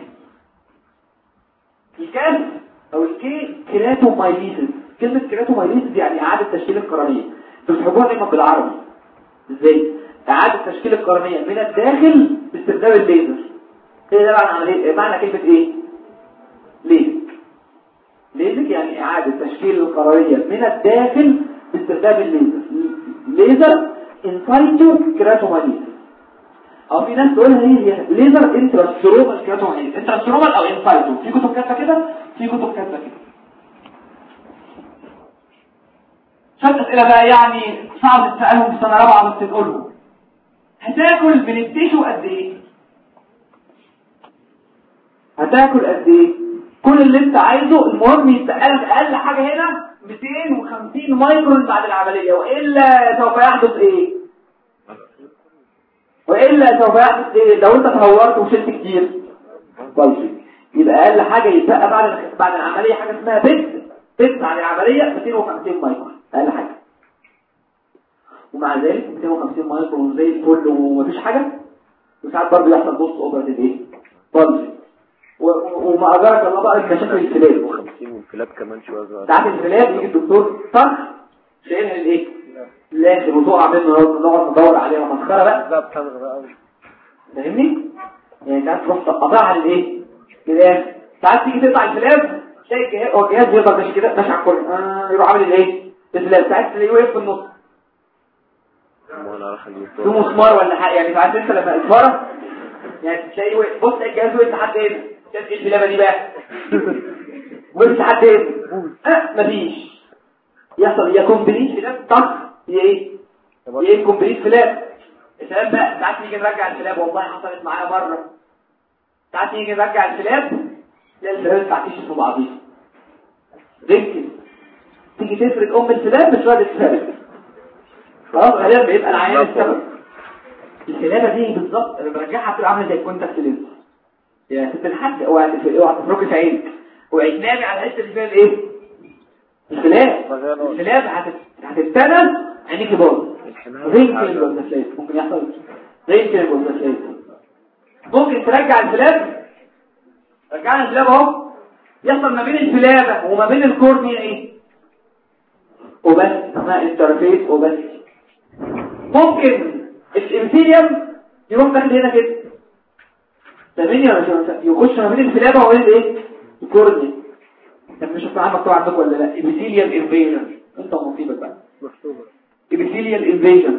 الكاف او الكي كيراتومايليسيس. كلمه كيراتومايليسيس يعني اعاده تشكيل القرنيه. انتوا بتحبوها دايما بالعربي ازاي؟ اعاده تشكيل القرنيه من الداخل باستخدام الليزر. ايه ده معنى كلمه ايه؟ ليزر يعني اعاده تشكيل القرنيه من الداخل باستخدام الليزر. ليزر انسايتو كيراتومايليسيس. او في ناس تقولها هي ليزر انتراسترومال كيراتومايليسيس. انتراسترومال او انسايتو. في كتب كاتبه كده في كتب كاتبه كده. شويه اسئله بقى يعني صعب تسالهم في سنه رابعه بس تقولهم. هتاكل من التيشو قد ايه؟ هتاكل قد ايه؟ كل اللي انت عايزه المهم يستقلك اقل حاجه هنا 250 مايكرون بعد العملية، وإلا سوف يحدث إيه؟ لو أنت تهورت وشلت كتير بايظ. يبقى أقل حاجة يتبقى بعد العملية حاجة اسمها بت بعد العملية 250 مايكرون أقل حاجة. ومع ذلك 250 مايكرون زي الفل ومفيش حاجة، وساعات برضه يحصل بوست اوبرتيف ايه؟ بايظ. وما أجرك الله بقى مشاكل الفلاب، 50 والفلاب كمان شويه صغيره. ساعات الفلاب يجي الدكتور طرح شايلها الايه؟ الاخر وتقع منه نقعد ندور عليها مسخره بقى. فاهمني؟ يعني ساعات تروح تقطعها للايه؟ للاخر. ساعات تيجي تقطع الفلاب تلاقي الجهاز بيفضل ماشي كده ماشي على الكل يروح عامل الايه؟ الفلاب ساعات تلاقيه واقف في النص. في مسمار ولا حاجه، يعني ساعات انت لما الفاره يعني تلاقيه بص الجهاز وقف لحد هنا، شايف ايه الفلابه دي بقى؟ وقف لحد هنا مفيش. يحصل يا كومبليت فلاب طق هي ايه كومبليت فلاب. الفلاب بقى ساعات نيجي نرجع الفلاب، والله حصلت معايا مره. ساعات نيجي نرجع الفلاب تلاقي الفلاب بتاعتيش في بعضيها. يمكن تيجي تفرد الفلاب مش راضي تفرد. خلاص غالبا بيبقى العيان السبب. الفلابه دي بالظبط انا برجعها بتبقى عامله زي الكونتاكت لينز. يعني تتحد اوعى تفركي في عينك وعينامي على الحته اللي فيها الايه؟ الفلاب هتتنى عينيكي باظ. رينكل ولا فلاب ممكن يحصل رينكل ولا فلاب. ممكن ترجع الفلاب، رجعنا الفلاب اهو، يحصل ما بين الفلابه وما بين الكورنيا ايه؟ وبس اسمها انترفيس وبس. ممكن الامثيليوم يروح داخل هنا كده تمام ولا يخش ما بين الفلابه وبين الايه؟ الكورنيا. طب مش هتعرف مكتوب عندك ولا لا؟ ابيثيليال انفيجن. انت مصيبك بقى ابيثيليال انفيجن.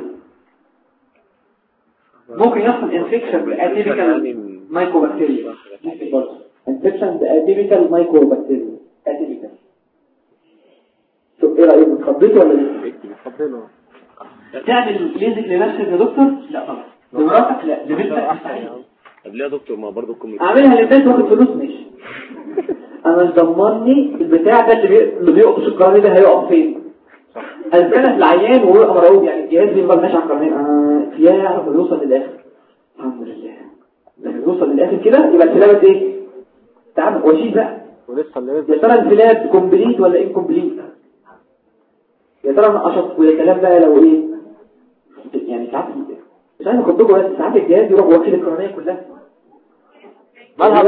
ممكن يحصل انفكشن باتيبيكال مايكروبكتيريا. انفكشن باتيبيكال مايكروبكتيريا اتيبيكال. شوف ايه رايك؟ اتخضيت ولا لسه؟ اتخضينا. تعمل ليزك لنفسك يا دكتور؟ لا طبعا. لمراتك لا، لبنتك مستحيل. طب ليه يا دكتور؟ ما برضه اعملها للبنت واخد فلوس ماشي. انا مش ضمني البتاع ده اللي بيقطش القرنيه ده هيقف فين. البنت العيان ويبقى مرعوب، يعني الجهاز بيفضل ماشي على القرنيه يعرف يوصل للاخر. الحمد لله لما يوصل للاخر كده يبقى الفلابه ايه؟ تعمل وشيل بقى. ولسه يا ترى الفلاب كومبليت ولا انكومبليت؟ يا ترى نقشط ويا كلام بقى لو ايه؟ يعني ساعات مش عايز اخدكم بس ساعات الجهاز يروح واكل القرنيه كلها. مالها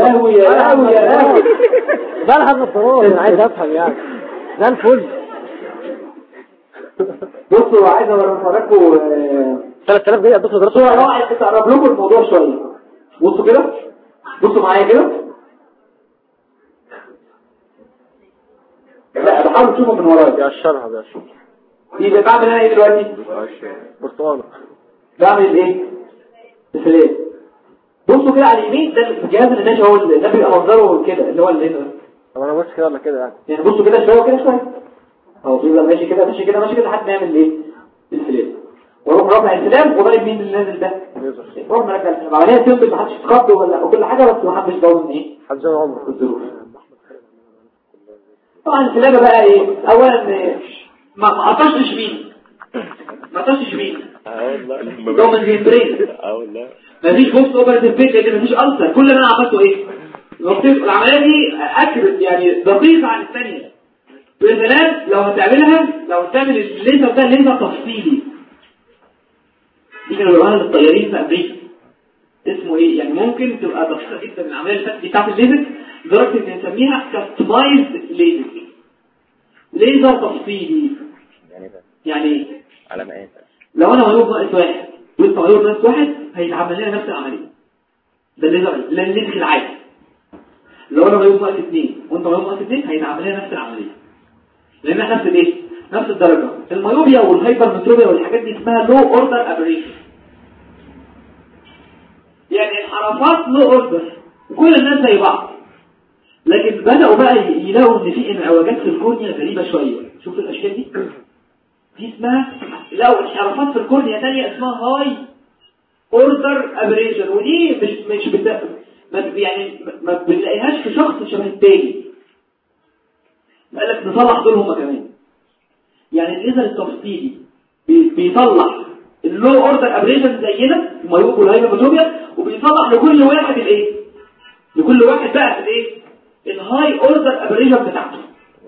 مالها النصرات؟ انا عايز افهم يعني ده الفل. بصوا عايز اوريكم 3000 جنيه ادوك دراسه صوره عايز تقرب لكم الموضوع شويه. بصوا كده، بصوا معايا كده. لا بحاول تشوفوا من ورايا. بيقشرها يبقى بعمل انا ايه دلوقتي؟ برتقاله. بعمل ايه؟ الفلاب. بصوا كده على اليمين ده الجهاز اللي ماشي هو ده بيبقى منظره كده اللي هو اللي هنا. طب انا بص كده ولا كده يعني بصوا كده شويه كده شويه اهو بيبقى ماشي كده ماشي كده ماشي كده لحد ما يعمل ايه؟ الفلاب. واروح رافع الفلاب وبالك مين اللي نازل ده؟ روح مرجع الفلاب. عمليه سيمبل ما حدش يتخض وكل حاجه بس ما حدش ضامن ايه؟ حد زي عمره الظروف. طبعا الفلابه بقى ايه؟ اولا ما قطشتش مين؟ والله دوما الهيمبرين والله مفيش بوست اوبرتيف بيت لان مفيش ألسر. كل اللي انا عملته ايه؟ العمليه دي اكيوريت يعني دقيقه عن الثانيه. مثلا لو هتعمل الليزر ده ليزر تفصيلي دي كانوا بيقولوها للطيارين في امريكا اسمه ايه؟ يعني ممكن تبقى دقيقه جدا من العمليه اللي فاتت بتاعت الليزر لدرجه ان نسميها كاستمايزد ليزر تفصيلي. يعني ايه؟ على مقاس. لو انا مريض ناقص واحد وانت مريض ناقص واحد هيتعمل لنا نفس العمليه. ده الليزر العادي. لو انا مريض ناقص 2 وانت مريض ناقص 2 هيتعمل لنا نفس العمليه. لان احنا نفس الايه؟ نفس الدرجه. الميوبيا والهايبرمتروبيا والحاجات دي اسمها لو اوردر ابريشن. يعني الحركات لو اوردر وكل الناس زي بعض. لكن بداوا بقى يلاقوا ان في انعوجات في الكورنيا غريبه شويه. شوفوا الاشكال دي اسمها لو انحرافات في الكورنيا ثانيه اسمها هاي اوردر ابريشن. ودي مش يعني ما بنلاقيهاش في شخص شبه التاني. قال لك نصلح دول هم كمان يعني الليزر التفصيلي بيطلع اللو اوردر ابريشن زينا المايوب والهايبرتروفيا، وبيطلع لكل واحد الايه، لكل واحد بقى الايه الهاي اوردر ابريشن بتاعته.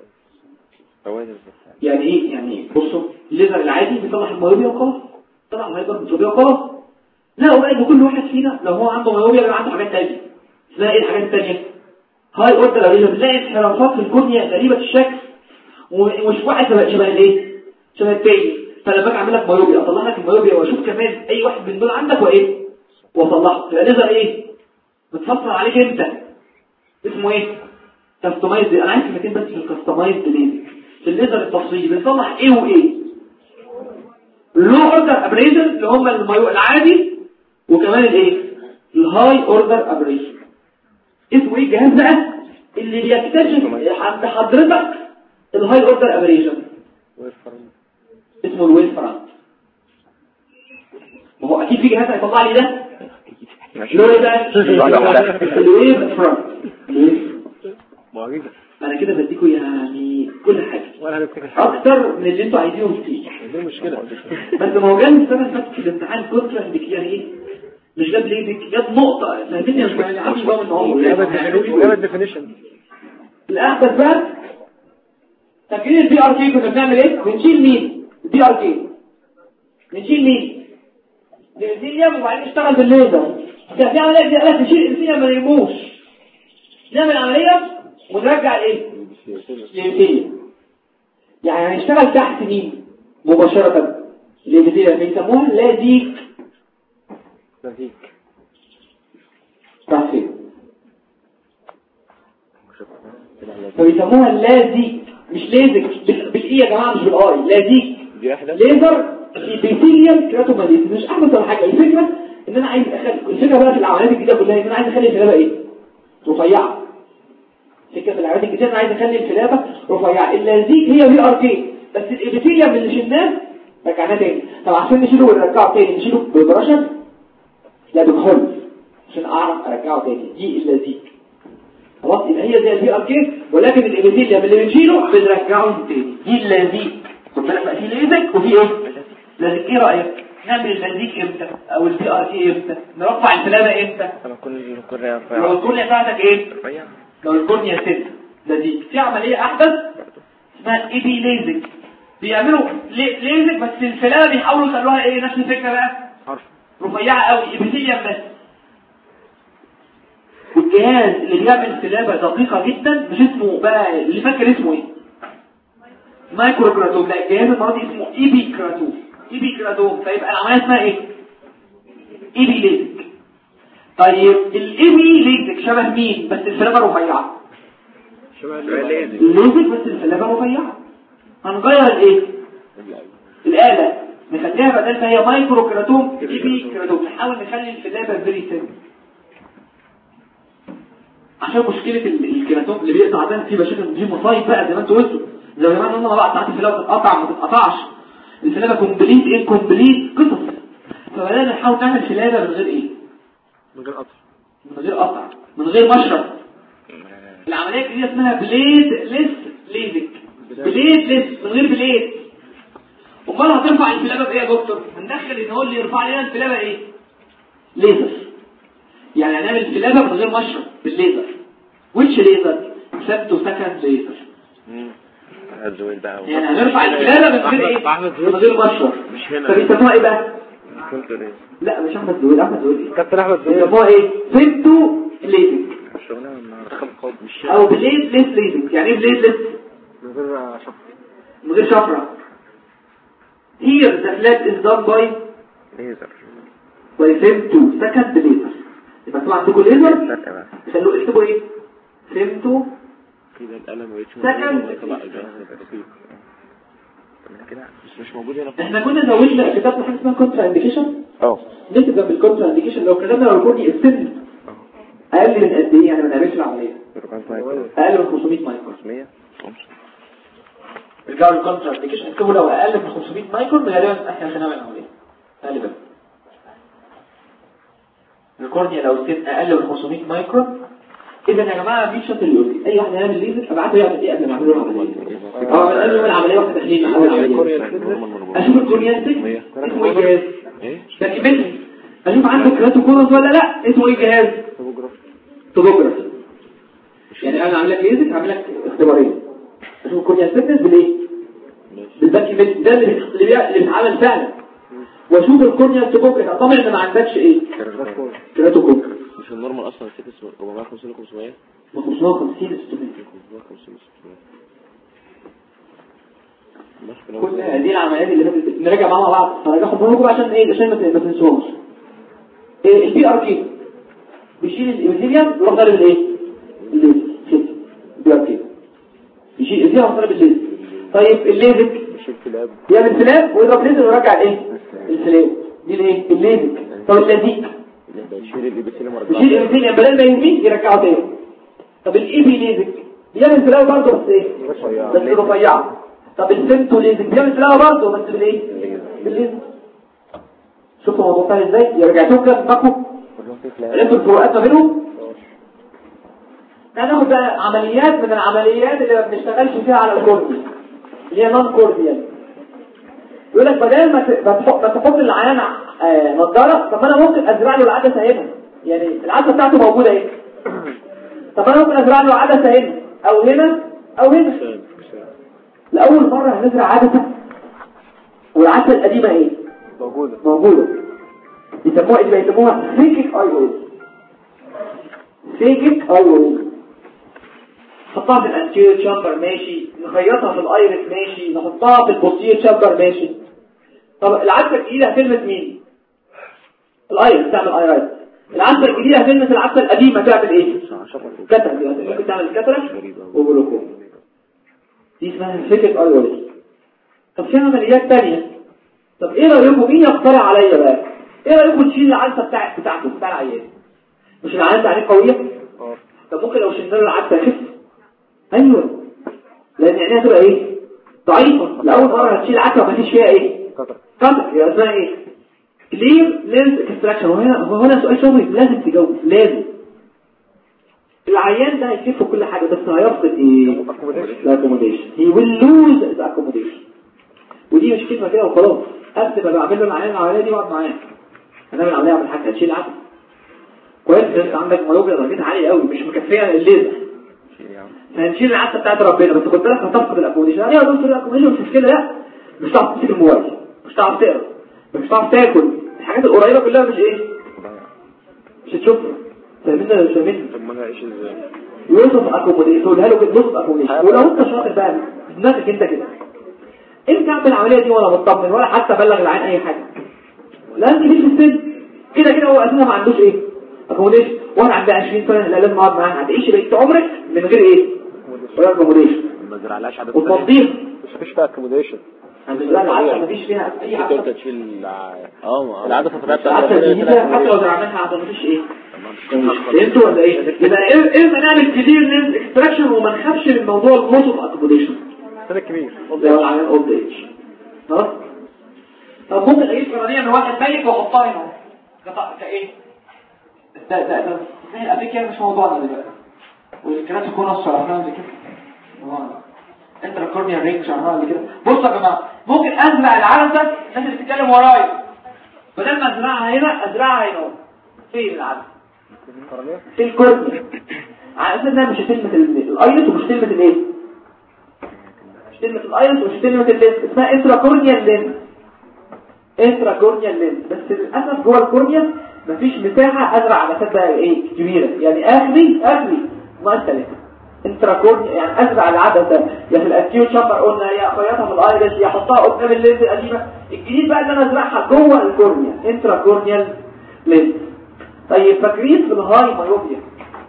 يعني ايه؟ يعني بصوا الليزر العادي بيطلع المايوبيا وخلاص، طلع الهايبرتروفيا وخلاص. لا وبقى كل واحد فينا لو هو عنده مايوبيا بيبقى عنده حاجات ثانيه. اسمها ايه الحاجات الثانيه؟ هاي اوردر ابريشن. بنلاقي انحرافات في الكورنيا غريبه الشكل ومش واحد شبه الايه، شبه التاني. فلما اجي اعمل لك مايوبيا اطلع لك المايوبيا واشوف كمان اي واحد من دول عندك وايه واطلعه. يبقى ليزر ايه بتفصل عليك انت، اسمه ايه؟ كاستمايزد. انا عايز كلمتين بس في الكاستمايزد ليه. في الليزر التفصيلي بنصلح ايه وايه؟ اللو اوردر ابريشن اللي هم المايو العادي، وكمان الايه الهاي اوردر ابريشن. اسمه ايه الجهاز بقى اللي بيكتشف عند حضرتك الهاي اوردر ابريشن؟ اسمه الويف فرانت. ما هو اكيد في جهاز هيطلع لي ده لو ايه بقى الويف فرانت. انا كده بديكوا يعني كل حاجه اكتر من اللي انتوا عايزينه كتير. دي مشكله بس ما هو جاب السنه اللي فاتت في الامتحان كونترا يعني ايه، مش جاب ليه جاب نقطه فاهمني يا جماعه. عارف بقى ان هو جاب الديفينيشن. الاحدث بقى تفكير البي ار كي كنا بنعمل ايه؟ بنشيل مين؟ البي ار كي بنشيل مين؟ الانسيليوم وبعدين نشتغل بالليزر. كان في عمليه دي قالت نشيل الانسيليوم ما يرموش، نعمل عمليه ونرجع الايه؟ الانسيليوم. يعني هنشتغل تحت مين مباشره؟ الانسيليوم بيسموها لازيك. تحت فبيسموها لازيك، مش لازك بالاي يا جماعه، مش بالاي. لازيك ليزر الابيثيليوم كراتوماليز. مش احدث ولا حاجه. الفكره ان انا عايز اخلي الفكره بقى في العمليات الجديده كلها ان انا عايز اخلي الفلابه ايه رفيعه. الفكره في العمليات الجديده انا عايز اخلي الفلابه رفيعه. اللازيك هي بي ار كي، بس الابيثيليوم اللي شلناه رجعناه تاني. طب عشان نشيله ونرجعه تاني نشيله ببرشر؟ لا بكحول عشان اعرف ارجعه تاني. دي اللازيك خلاص. يبقى هي زي البي ار كي، ولكن الابيثيليوم اللي بنشيله بنرجعه تاني. دي اللازيك. خد بالك بقى في لازك وفي ايه لازك. ايه رايك نعمل اللازيك امتى او البي ار كي امتى؟ نرفع الفلابه امتى؟ لو الكورنيا بتاعتك ايه؟ لو الكورنيا ست لازيك. في عمليه احدث اسمها اي بي ليزك. بيعملوا ليزك بس الفلابه بيحاولوا يخلوها ايه نفس الفكره بقى رفيعه قوي ابيثيليوم بس. والجهاز اللي بيعمل فلابه دقيقه جدا مش اسمه بقى اللي فاكر اسمه ايه مايكرو كراتوم، لا الجهاز المرضي اسمه ايبي كراتوم. ايبي كراتوم. فيبقى العمليه اسمها ايه؟ ايبي ليزك. طيب الايبي ليزك شبه مين بس الفلابه رفيعه؟ شبه الليزك بس الفلابه رفيعه. هنغير الايه الاله نخليها بدل ما هي مايكرو كراتوم ايبي كراتوم. نحاول نخلي الفلابه فيري سيمبل عشان مشكله الكراتوم اللي بيقطع ده في مشاكل دي مصايب بقى زي ما انتوا قلتوا. زي ما قلنا بقى ساعات الفلابه تتقطع ما تتقطعش، الفلابه كومبليت ايه كومبليت قصص. فبدأنا نحاول نعمل فلابه من غير ايه؟ من غير قطع. من غير قطع، من غير مشرط. العمليه دي اسمها بليد ليس ليزك. بليد ليس من غير بليد. امال هترفع الفلابه بايه يا دكتور؟ هندخل ان هو اللي يرفع لنا الفلابه ايه؟ ليزر. يعني هنعمل الفلابه من غير مشرط بالليزر. ويتش ليزر؟ سبتو سكند ليزر. يعني هنرفع الفلابه من غير ايه؟ من غير مشرط. فبيسموها ايه بقى؟ لا مش احمد زويل. احمد زويل كابتن احمد زويل بيسموها ايه؟ سبتو ليزك او بليد ليس ليزك. يعني ايه بليد ليس؟ من غير شفره. من غير شفره. Here the flat is done by laser. by femto second laser. يبقى انتوا عندكم ليزر خلوه اكتبوا ايه؟ femto كده القلم second. كده مش موجود هنا. احنا كنا زودنا كتابنا حاجه اسمها كونترا انديكيشن. نكتب جنب الكونترا انديكيشن لو كتبنا لو الكورني السن اقل من قد ايه يعني ما نعملش العمليه اقل من 500 مايكرون. 500 رجعوا الكونترا انديكيشن اكتبوا لو اقل من 500 مايكرون غالبا احنا مش هنعمل العمليه غالبا. الكورنيا لو السن اقل من 500 مايكرون. اذا يا جماعه في شرط اللي يقول لي اي واحد هيعمل ليزر ابعته يعمل ايه قبل ما اعمل له العمليه؟ من العمليه وقت تحليل اشوف الكورنيال سيجمنت اسمه ايه جهاز ده كبير اشوف عنده كراتوكونس ولا لا اسمه ايه جهاز توبوجرافي يعني انا عامل لك ليزك عامل لك اختبارين اشوف الكورنيال سيجمنت بالايه بالداكيمنت ده اللي بيتعمل فعلا واشوف الكورنيال توبوجرافي طبعا انت ما عندكش ايه كراتوكونس مش النورمال اصلا 450 500 550 كل هذه العمليات اللي نراجع مع بعض هنراجعهم بكره عشان ايه عشان ما تنسوهمش البي ار كي بيشيل الابيثيليوم ويروح ضارب الايه الليزك البي ار كي بيشيل الابيثيليوم ويروح ضارب الليزك طيب الليزك يعمل سلاب ويضرب ليزك ويرجع ايه السلاب دي الايه الليزك طب اللزيق بيشيل الابيثيليوم بدل ما يرميه يرجعه تاني طب الايبي ليزك بيعمل سلاب برضه بس ايه بس رفيعه طب السنتو ليزك بيعمل سلاوه برضه بس بالايه بالليزك شوفوا الموضوع فاهم ازاي يرجعتوه كده معاكم عرفتوا الفروقات ما بينهم هناخد بقى عمليات من العمليات اللي ما بنشتغلش فيها على الكورنيا اللي هي نون كورنيال يقول لك بدل ما تحط العيان نظاره طب انا ممكن ازرع له العدسه هنا يعني العدسه بتاعته موجوده اهي طب انا ممكن ازرع له عدسه هنا او هنا او هنا لأول مرة هنزرع عدسة والعدسة القديمة ايه؟ موجودة يسموها ايه؟ يسموها سيكك ايوز سيكك ايوز نحطها في الانتيريور تشامبر ماشي نخيطها في الايرس ماشي نحطها في البوستيريور تشامبر ماشي طب العدسة الجديدة هتلمس مين؟ الايرس تعمل ايرس العدسة الجديدة هتلمس العدسة القديمة تعمل ايه؟ كتر ممكن تعمل كترة وجلوكوم دي اسمها فكرة ايولوجي طب في عمليات تانية طب ايه رأيكم مين يقترح عليا بقى ايه رأيكم تشيل العدسة بتاعته بتاع العيان مش العدسة عليه قوية طب ممكن لو شلنا له العدسة يخف ايوه لان عينيها تبقى ايه ضعيفة لأول مرة هتشيل العدسة ومفيش فيها ايه قطر يبقى اسمها ايه كلير لينز اكستراكشن وهنا سؤال شغلي لازم تجاوب لازم العيان ده هيكفه كل حاجة بس هيفقد ايه الاكوموديشن he will lose the accommodation ودي مش كلمة كده وخلاص قبل ما بعمل له العملية دي واقعد معاه هنعمل عملية على حاجة هتشيل عدد كويس انت عندك مايوبيا درجتها عالية قوي مش مكفية الليزر فهنشيل العدسة بتاعت ربنا بس خد بالك هتفقد الاكوموديشن ايوه دكتور الاكوموديشن مش مشكلة لا مش هتعرف تمسك الموبايل مش هتعرف تقرا مش هتعرف تاكل الحاجات القريبة كلها مش ايه مش هتشوفها فاهمين طب ما هيعيش ازاي يوصف اكوموديشن تقولها له كده نص اكوموديشن ولو انت شاطر بقى دماغك انت كده انت اعمل العمليه دي ولا مطمن ولا حتى بلغ العين اي حاجه لا انت مش في السن كده هو اساسا ما عندوش ايه اكوموديشن واحد عنده 20 سنه لا لازم اقعد معاه هتعيش بقيت عمرك من غير ايه ولا اكوموديشن ما زرعلاش عدد وتنظيف مفيش فيها اكوموديشن العدسه مفيش فيها اي حاجه انت تشيل العدسه حتى لو زرعناها عشان مفيش ايه فهمتوا ولا ايه يبقى ايه نعمل كلير لينز اكستراكشن وما نخافش من موضوع اللوس اوف اكوموديشن ده كبير زي العيان اولد ايج خلاص طب ممكن اجيب قرنيه من واحد ميت واحطها هنا كايه ده قبل كده مش موضوعنا دلوقتي والكلام يكون شرحناه قبل كده انت الكورنيا رينج شرحناه قبل كده بصوا يا جماعه ممكن ازرع العدسه الناس اللي بتتكلم ورايا بدل ما ازرعها هنا ازرعها هنا فين العدسه في الكورنيا على اساس انها مش هتلمس الايرس ومش هتلمس الايه مش هتلمس الايرس ومش هتلمس اللينس اسمها انتراكورنيال لينس انتراكورنيال لينس بس للاسف جوه الكورنيا مفيش مساحه ازرع عدسات بقى ايه كبيره يعني اخري ناقص 3 انتراكورنيا يعني ازرع العدسه يا في الاكيوت شامبر قلنا يا اخيطها في الايرس يا احطها قدام اللينس القديمه الجديد بقى اللي انا ازرعها جوه الكورنيا انتراكورنيال لينس طيب فاكرين في الهاي مايوبيا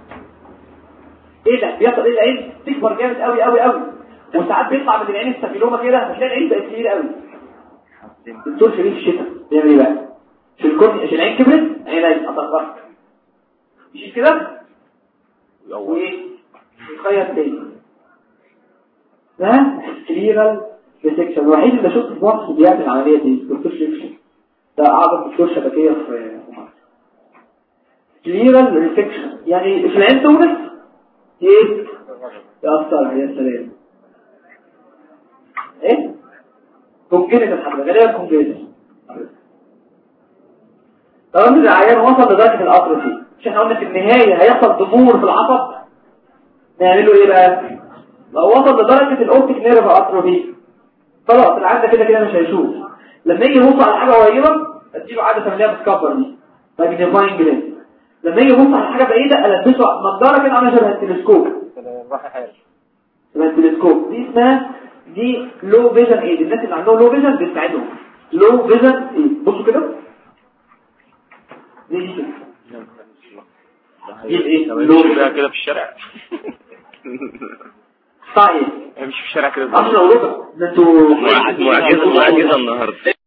ايه ده بيحصل ايه العين تكبر جامد قوي قوي قوي وساعات بيطلع من العين السفيلومه كده هتلاقي العين بقت كبيره قوي الدكتور شريف الشتاء بيعمل ايه بقى في الكورنيا عشان العين كبرت عينها هتكبر مش كده وايه يتخيط تاني ده كليرال ريسكشن الوحيد اللي شفته في مصر بيعمل العمليه دي الدكتور شريف الشتاء ده اعظم دكتور شبكيه في مصر كليرال ريسكشن يعني في العين تونس ايه يأثر يا سلام ايه كونجنتال حاجه غالبا كونجنتال. طبعا العيان وصل لدرجه الاتروفي، مش احنا قلنا في النهايه هيحصل ضمور في العصب، نعمله ايه بقى؟ لو وصل لدرجه الاوبتيك نيرف اتروفي خلاص العيان كده كده مش هيشوف. لما يجي يبص على حاجه قريبه اديله عاده اللي هي بتكبر دي ماجنيفاينج لينس. لما يجي يبص على حاجه بعيده البسه نظاره كده عامله شبه التلسكوب. التلسكوب دي اسمها دي لو فيجن ايد. الناس اللي عندهم لو فيجن بتساعدهم. لو فيجن ايد بصوا كده دي كده ايه لو كده في الشارع. طيب مش في الشارع كده. 10 وربع ده انتوا معجزه النهارده.